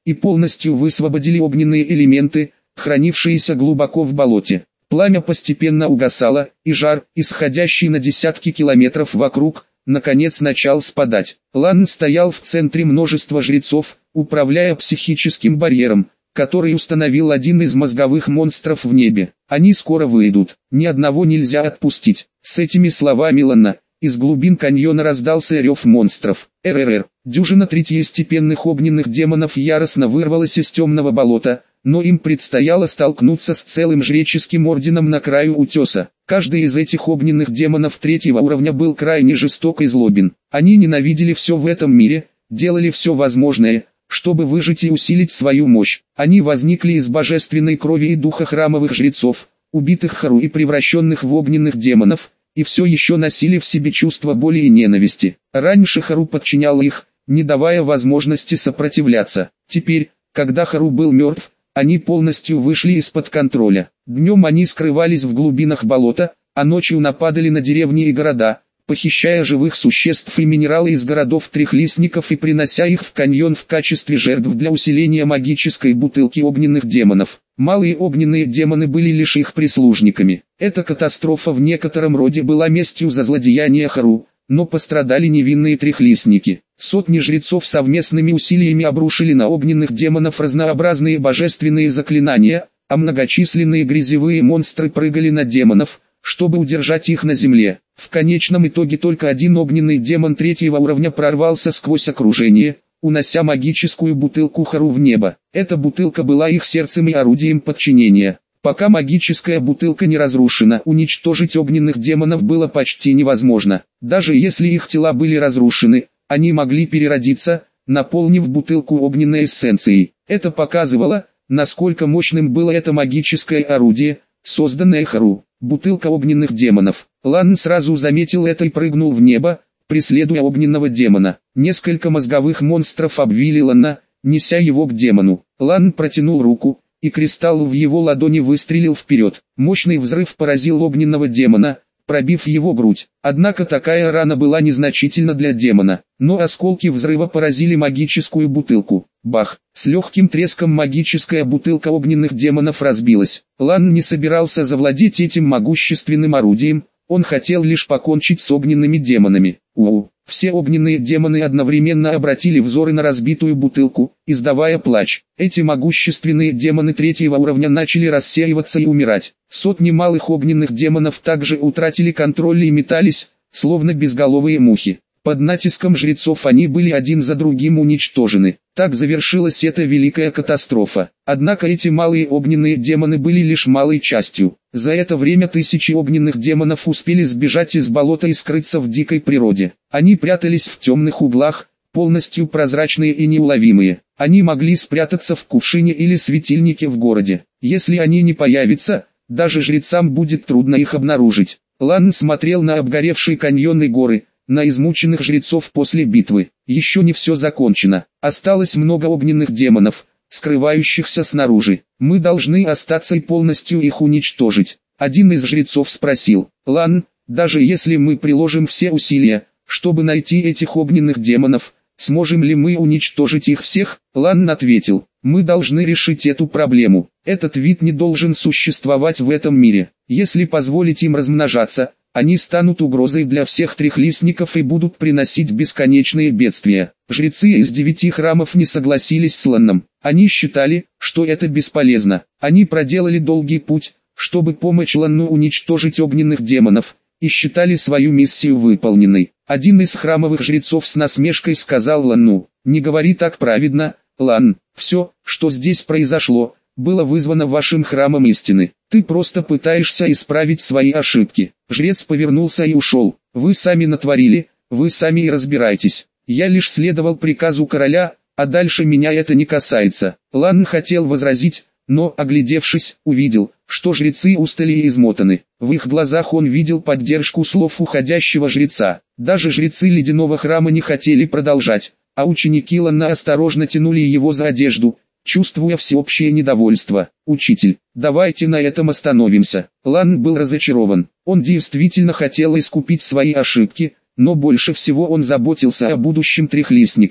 и полностью высвободили огненные элементы, хранившиеся глубоко в болоте. Пламя постепенно угасало, и жар, исходящий на десятки километров вокруг, наконец начал спадать. Лан стоял в центре множества жрецов, управляя психическим барьером, который установил один из мозговых монстров в небе. Они скоро выйдут, ни одного нельзя отпустить. С этими словами Лана, из глубин каньона раздался рев монстров. РРР. Дюжина третьестепенных огненных демонов яростно вырвалась из темного болота, но им предстояло столкнуться с целым жреческим орденом на краю утеса. Каждый из этих огненных демонов третьего уровня был крайне жесток и злобен. Они ненавидели все в этом мире, делали все возможное, чтобы выжить и усилить свою мощь. Они возникли из божественной крови и духа храмовых жрецов, убитых Хару и превращенных в огненных демонов, и все еще носили в себе чувство боли и ненависти. Раньше Хару подчинял их, не давая возможности сопротивляться. Теперь, когда Хару был мертв, они полностью вышли из-под контроля. Днем они скрывались в глубинах болота, а ночью нападали на деревни и города, похищая живых существ и минералы из городов трехлистников и принося их в каньон в качестве жертв для усиления магической бутылки огненных демонов. Малые огненные демоны были лишь их прислужниками. Эта катастрофа в некотором роде была местью за злодеяния Хару, но пострадали невинные трехлистники. Сотни жрецов совместными усилиями обрушили на огненных демонов разнообразные божественные заклинания, а многочисленные грязевые монстры прыгали на демонов, чтобы удержать их на земле. В конечном итоге только один огненный демон третьего уровня прорвался сквозь окружение, унося магическую бутылку Хару в небо. Эта бутылка была их сердцем и орудием подчинения. Пока магическая бутылка не разрушена, уничтожить огненных демонов было почти невозможно. Даже если их тела были разрушены, они могли переродиться, наполнив бутылку огненной эссенцией. Это показывало, насколько мощным было это магическое орудие, созданное Хару. Бутылка огненных демонов. Лан сразу заметил это и прыгнул в небо, преследуя огненного демона. Несколько мозговых монстров обвили Лана, неся его к демону. Лан протянул руку, и кристалл в его ладони выстрелил вперед. Мощный взрыв поразил огненного демона, пробив его грудь. Однако такая рана была незначительна для демона, но осколки взрыва поразили магическую бутылку. Бах! С легким треском магическая бутылка огненных демонов разбилась. Лан не собирался завладеть этим могущественным орудием, он хотел лишь покончить с огненными демонами. Уу! Все огненные демоны одновременно обратили взоры на разбитую бутылку, издавая плач. Эти могущественные демоны третьего уровня начали рассеиваться и умирать. Сотни малых огненных демонов также утратили контроль и метались, словно безголовые мухи. Под натиском жрецов они были один за другим уничтожены. Так завершилась эта великая катастрофа. Однако эти малые огненные демоны были лишь малой частью. За это время тысячи огненных демонов успели сбежать из болота и скрыться в дикой природе. Они прятались в темных углах, полностью прозрачные и неуловимые. Они могли спрятаться в кувшине или светильнике в городе. Если они не появятся, даже жрецам будет трудно их обнаружить. Лан смотрел на обгоревшие каньоны горы, на измученных жрецов после битвы. Еще не все закончено. Осталось много огненных демонов, скрывающихся снаружи. Мы должны остаться и полностью их уничтожить. Один из жрецов спросил: Лан, даже если мы приложим все усилия, чтобы найти этих огненных демонов, сможем ли мы уничтожить их всех? Лан ответил: мы должны решить эту проблему. Этот вид не должен существовать в этом мире. Если позволить им размножаться, они станут угрозой для всех трехлистников и будут приносить бесконечные бедствия. Жрецы из девяти храмов не согласились с Ланом. Они считали, что это бесполезно. Они проделали долгий путь, чтобы помочь Лану уничтожить огненных демонов, и считали свою миссию выполненной. Один из храмовых жрецов с насмешкой сказал Лану: «Не говори так праведно, Лан. Все, что здесь произошло, было вызвано вашим храмом истины. Ты просто пытаешься исправить свои ошибки». Жрец повернулся и ушел. «Вы сами натворили, вы сами и разбирайтесь. Я лишь следовал приказу короля, а дальше меня это не касается». Лан хотел возразить, но, оглядевшись, увидел, что жрецы устали и измотаны. В их глазах он видел поддержку слов уходящего жреца. Даже жрецы ледяного храма не хотели продолжать, а ученики Лана осторожно тянули его за одежду, чувствуя всеобщее недовольство. «Учитель, давайте на этом остановимся». Лан был разочарован. Он действительно хотел искупить свои ошибки, но больше всего он заботился о будущем трехлистников.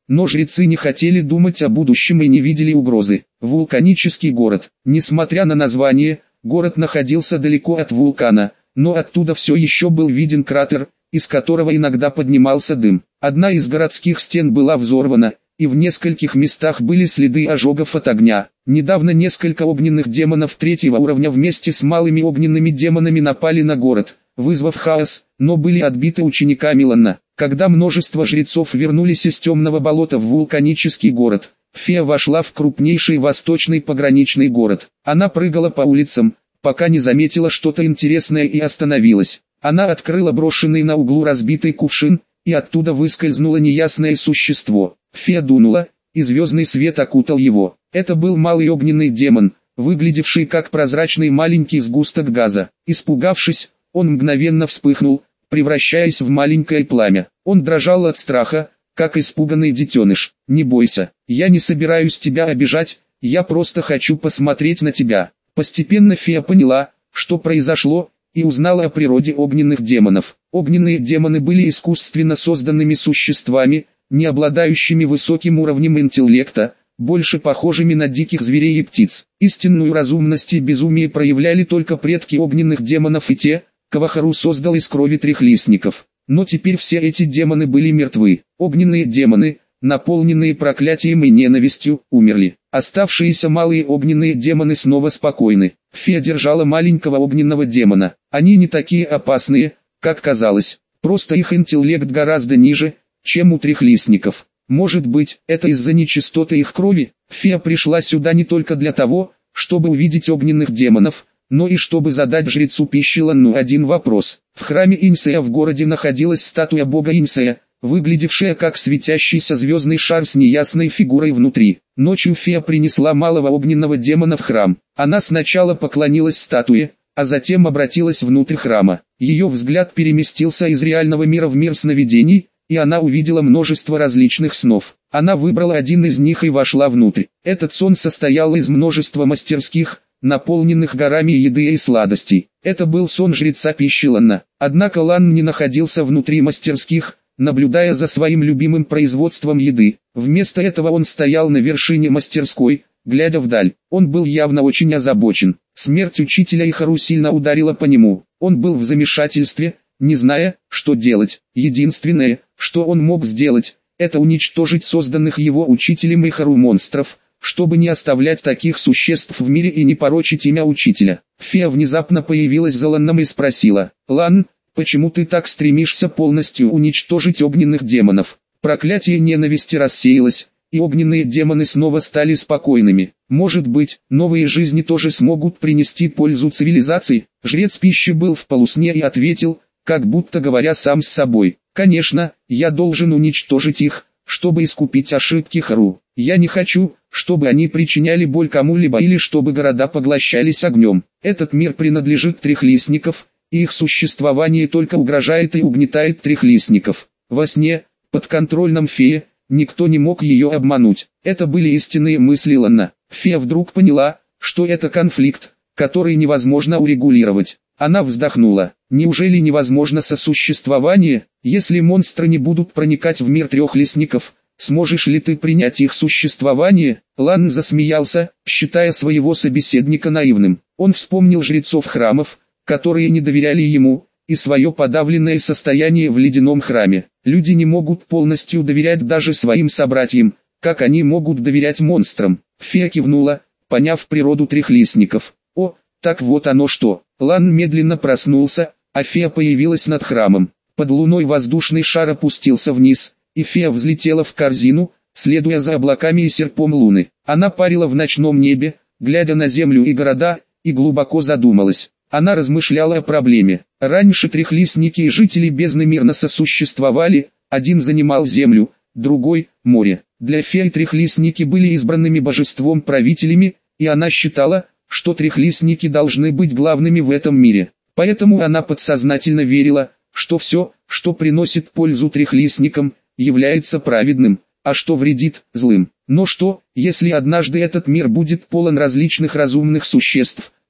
но жрецы не хотели думать о будущем и не видели угрозы. Вулканический город. Несмотря на название, город находился далеко от вулкана, но оттуда все еще был виден кратер, из которого иногда поднимался дым. Одна из городских стен была взорвана, и в нескольких местах были следы ожогов от огня. Недавно несколько огненных демонов третьего уровня вместе с малыми огненными демонами напали на город, вызвав хаос, но были отбиты учениками Ланна. Когда множество жрецов вернулись из темного болота в вулканический город, фея вошла в крупнейший восточный пограничный город. Она прыгала по улицам, пока не заметила что-то интересное и остановилась. Она открыла брошенный на углу разбитый кувшин, и оттуда выскользнуло неясное существо. Фея дунула, и звездный свет окутал его. Это был малый огненный демон, выглядевший как прозрачный маленький сгусток газа. Испугавшись, он мгновенно вспыхнул, превращаясь в маленькое пламя. Он дрожал от страха, как испуганный детеныш. «Не бойся, я не собираюсь тебя обижать, я просто хочу посмотреть на тебя». Постепенно фея поняла, что произошло, и узнала о природе огненных демонов. Огненные демоны были искусственно созданными существами, не обладающими высоким уровнем интеллекта, больше похожими на диких зверей и птиц. Истинную разумность и безумие проявляли только предки огненных демонов и те, кого Хару создал из крови трехлистников. Но теперь все эти демоны были мертвы. Огненные демоны, наполненные проклятием и ненавистью, умерли. Оставшиеся малые огненные демоны снова спокойны. Фея держала маленького огненного демона. Они не такие опасные, как казалось. Просто их интеллект гораздо ниже, чем у трехлистников. Может быть, это из-за нечистоты их крови? Фея пришла сюда не только для того, чтобы увидеть огненных демонов, но и чтобы задать жрецу пищи Ланну один вопрос. В храме Инсея в городе находилась статуя бога Инсея, выглядевшая как светящийся звездный шар с неясной фигурой внутри. Ночью фея принесла малого огненного демона в храм. Она сначала поклонилась статуе, а затем обратилась внутрь храма. Ее взгляд переместился из реального мира в мир сновидений, и она увидела множество различных снов. Она выбрала один из них и вошла внутрь. Этот сон состоял из множества мастерских, наполненных горами еды и сладостей. Это был сон жреца пищи Ланна. Однако Лан не находился внутри мастерских, наблюдая за своим любимым производством еды. Вместо этого он стоял на вершине мастерской, глядя вдаль. Он был явно очень озабочен. Смерть учителя и Хару сильно ударила по нему. Он был в замешательстве, не зная, что делать. Единственное, что он мог сделать, это уничтожить созданных его учителем и Хару монстров, чтобы не оставлять таких существ в мире и не порочить имя учителя. Фея внезапно появилась за Ланном и спросила: «Лан, почему ты так стремишься полностью уничтожить огненных демонов?» Проклятие ненависти рассеялось, и огненные демоны снова стали спокойными. Может быть, новые жизни тоже смогут принести пользу цивилизации? Жрец пищи был в полусне и ответил, как будто говоря сам с собой: «Конечно, я должен уничтожить их, чтобы искупить ошибки Хару. Я не хочу, чтобы они причиняли боль кому-либо или чтобы города поглощались огнем. Этот мир принадлежит трехлистников, и их существование только угрожает и угнетает трехлистников». Во сне, под контролем феи, никто не мог ее обмануть. Это были истинные мысли Ланна. Фея вдруг поняла, что это конфликт, который невозможно урегулировать. Она вздохнула. Неужели невозможно сосуществование? Если монстры не будут проникать в мир трехлистников, сможешь ли ты принять их существование? Лан засмеялся, считая своего собеседника наивным. Он вспомнил жрецов храмов, которые не доверяли ему, и свое подавленное состояние в ледяном храме. Люди не могут полностью доверять даже своим собратьям, как они могут доверять монстрам. Фея кивнула, поняв природу трехлистников. О, так вот оно что. Лан медленно проснулся, а фея появилась над храмом. Под луной воздушный шар опустился вниз, и фея взлетела в корзину, следуя за облаками и серпом луны. Она парила в ночном небе, глядя на землю и города, и глубоко задумалась. Она размышляла о проблеме. Раньше трехлистники и жители бездны мирно сосуществовали, один занимал землю, другой – море. Для феи трехлистники были избранными божеством-правителями, и она считала, что трехлистники должны быть главными в этом мире. Поэтому она подсознательно верила, что все, что приносит пользу трехлистникам, является праведным, а что вредит – злым. Но что, если однажды этот мир будет полон различных разумных существ,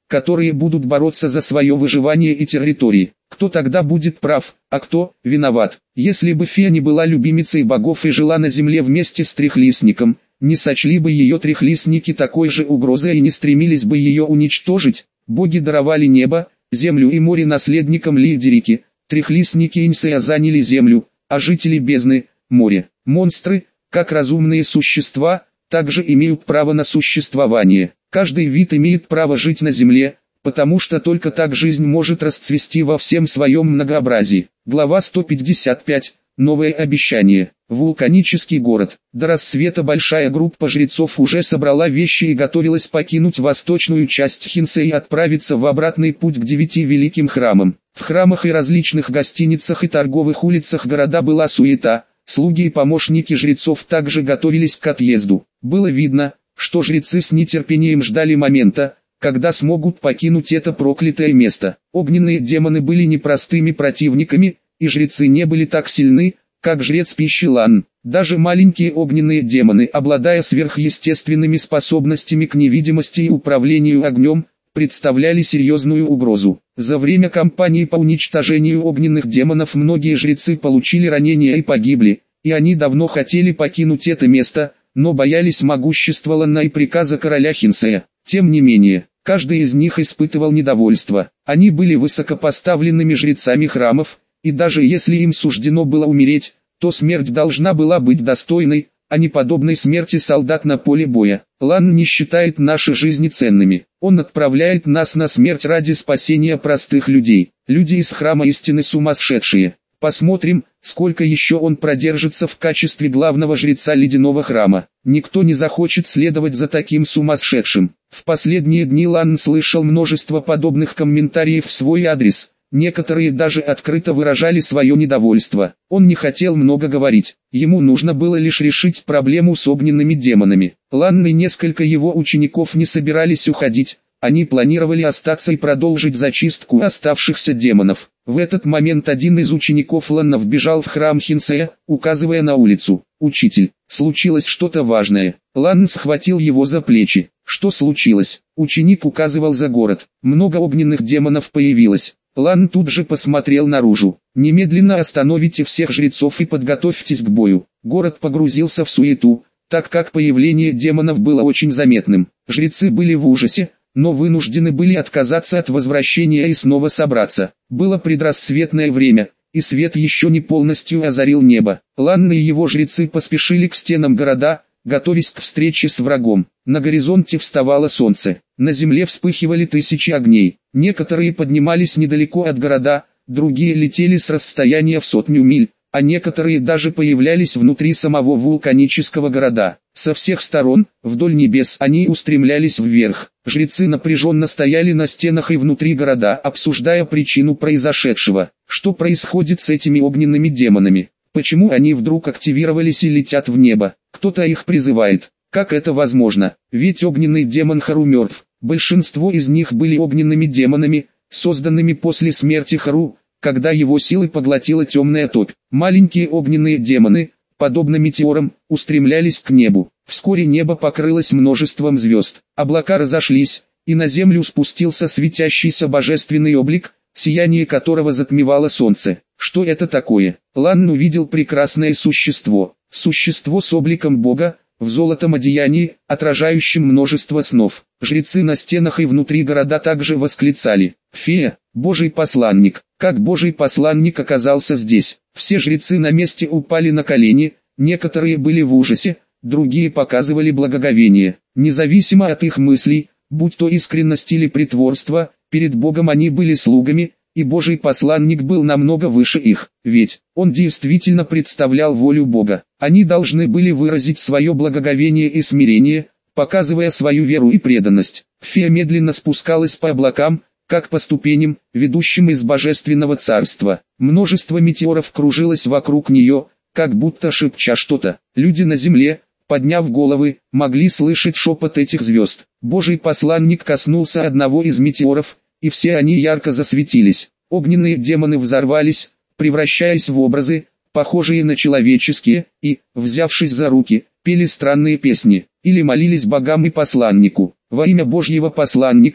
которые будут бороться за свое выживание и территории. Кто тогда будет прав, а кто виноват? Если бы фея не была любимицей богов и жила на земле вместе с трехлистником, не сочли бы ее трехлистники такой же угрозой и не стремились бы ее уничтожить. Боги даровали небо, землю и море наследникам Лидерики. Трехлистники Инсея заняли землю, а жители бездны – море. Монстры, как разумные существа, также имеют право на существование. Каждый вид имеет право жить на земле, потому что только так жизнь может расцвести во всем своем многообразии. Глава сто пятьдесят пять. Новое обещание. Вулканический город. До рассвета большая группа жрецов уже собрала вещи и готовилась покинуть восточную часть Хинсе и отправиться в обратный путь к девяти великим храмам. В храмах и различных гостиницах и торговых улицах города была суета. Слуги и помощники жрецов также готовились к отъезду. Было видно, что жрецы с нетерпением ждали момента, когда смогут покинуть это проклятое место. Огненные демоны были непростыми противниками, и жрецы не были так сильны, как жрец пищи Лан. Даже маленькие огненные демоны, обладая сверхъестественными способностями к невидимости и управлению огнем, представляли серьезную угрозу. За время кампании по уничтожению огненных демонов многие жрецы получили ранения и погибли, и они давно хотели покинуть это место, но боялись могущества Лана и приказа короля Хинсея. Тем не менее, каждый из них испытывал недовольство. Они были высокопоставленными жрецами храмов, и даже если им суждено было умереть, то смерть должна была быть достойной, а не подобной смерти солдат на поле боя. Лан не считает наши жизни ценными. Он отправляет нас на смерть ради спасения простых людей. Люди из храма истины сумасшедшие. Посмотрим, сколько еще он продержится в качестве главного жреца ледяного храма. Никто не захочет следовать за таким сумасшедшим. В последние дни Лан слышал множество подобных комментариев в свой адрес. Некоторые даже открыто выражали свое недовольство. Он не хотел много говорить. Ему нужно было лишь решить проблему с огненными демонами. Лан и несколько его учеников не собирались уходить. Они планировали остаться и продолжить зачистку оставшихся демонов. В этот момент один из учеников Лана вбежал в храм Хинсея, указывая на улицу. «Учитель, случилось что-то важное». Лан схватил его за плечи. «Что случилось?» Ученик указывал за город. Много огненных демонов появилось. Лан тут же посмотрел наружу. «Немедленно остановите всех жрецов и подготовьтесь к бою». Город погрузился в суету, так как появление демонов было очень заметным. Жрецы были в ужасе, но вынуждены были отказаться от возвращения и снова собраться. Было предрассветное время, и свет еще не полностью озарил небо. Лан и его жрецы поспешили к стенам города, готовясь к встрече с врагом. На горизонте вставало солнце, на земле вспыхивали тысячи огней. Некоторые поднимались недалеко от города, другие летели с расстояния в сотню миль, а некоторые даже появлялись внутри самого вулканического города. Со всех сторон, вдоль небес, они устремлялись вверх. Жрецы напряженно стояли на стенах и внутри города, обсуждая причину произошедшего. Что происходит с этими огненными демонами? Почему они вдруг активировались и летят в небо? Кто-то их призывает. Как это возможно? Ведь огненный демон Хару мертв. Большинство из них были огненными демонами, созданными после смерти Хару, когда его силы поглотила темная топь. Маленькие огненные демоны, подобно метеорам, устремлялись к небу. Вскоре небо покрылось множеством звезд. Облака разошлись, и на землю спустился светящийся божественный облик, сияние которого затмевало солнце. Что это такое? Лан увидел прекрасное существо. Существо с обликом Бога, в золотом одеянии, отражающем множество снов. Жрецы на стенах и внутри города также восклицали: «Фея, Божий посланник!» Как Божий посланник оказался здесь? Все жрецы на месте упали на колени, некоторые были в ужасе, другие показывали благоговение. Независимо от их мыслей, будь то искренность или притворство, перед Богом они были слугами, и Божий посланник был намного выше их, ведь он действительно представлял волю Бога. Они должны были выразить свое благоговение и смирение, показывая свою веру и преданность. Фея медленно спускалась по облакам, как по ступеням, ведущим из божественного царства. Множество метеоров кружилось вокруг нее, как будто шепча что-то. Люди на земле, подняв головы, могли слышать шепот этих звезд. Божий посланник коснулся одного из метеоров, и все они ярко засветились. Огненные демоны взорвались, превращаясь в образы, похожие на человеческие, и, взявшись за руки, пели странные песни, или молились богам и посланнику. Во имя Божьего посланника,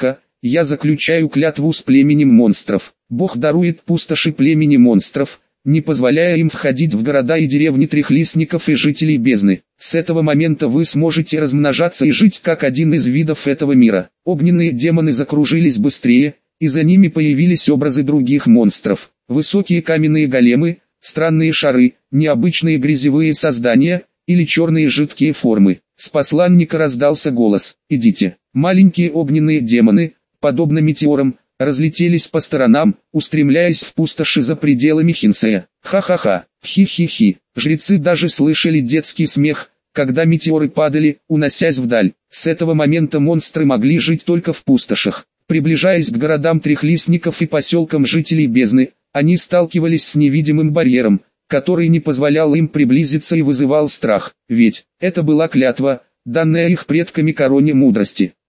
Я заключаю клятву с племенем монстров. Бог дарует пустоши племени монстров, не позволяя им входить в города и деревни трехлистников и жителей бездны. С этого момента вы сможете размножаться и жить как один из видов этого мира. Огненные демоны закружились быстрее, и за ними появились образы других монстров. Высокие каменные големы, странные шары, необычные грязевые создания, или черные жидкие формы. С посланника раздался голос: «Идите». Маленькие огненные демоны, подобно метеорам, разлетелись по сторонам, устремляясь в пустоши за пределами Хинсея. Ха-ха-ха, хи-хи-хи. Жрецы даже слышали детский смех, когда метеоры падали, уносясь вдаль. С этого момента монстры могли жить только в пустошах. Приближаясь к городам трехлистников и поселкам жителей бездны, они сталкивались с невидимым барьером, который не позволял им приблизиться и вызывал страх, ведь это была клятва, данная их предками короне мудрости.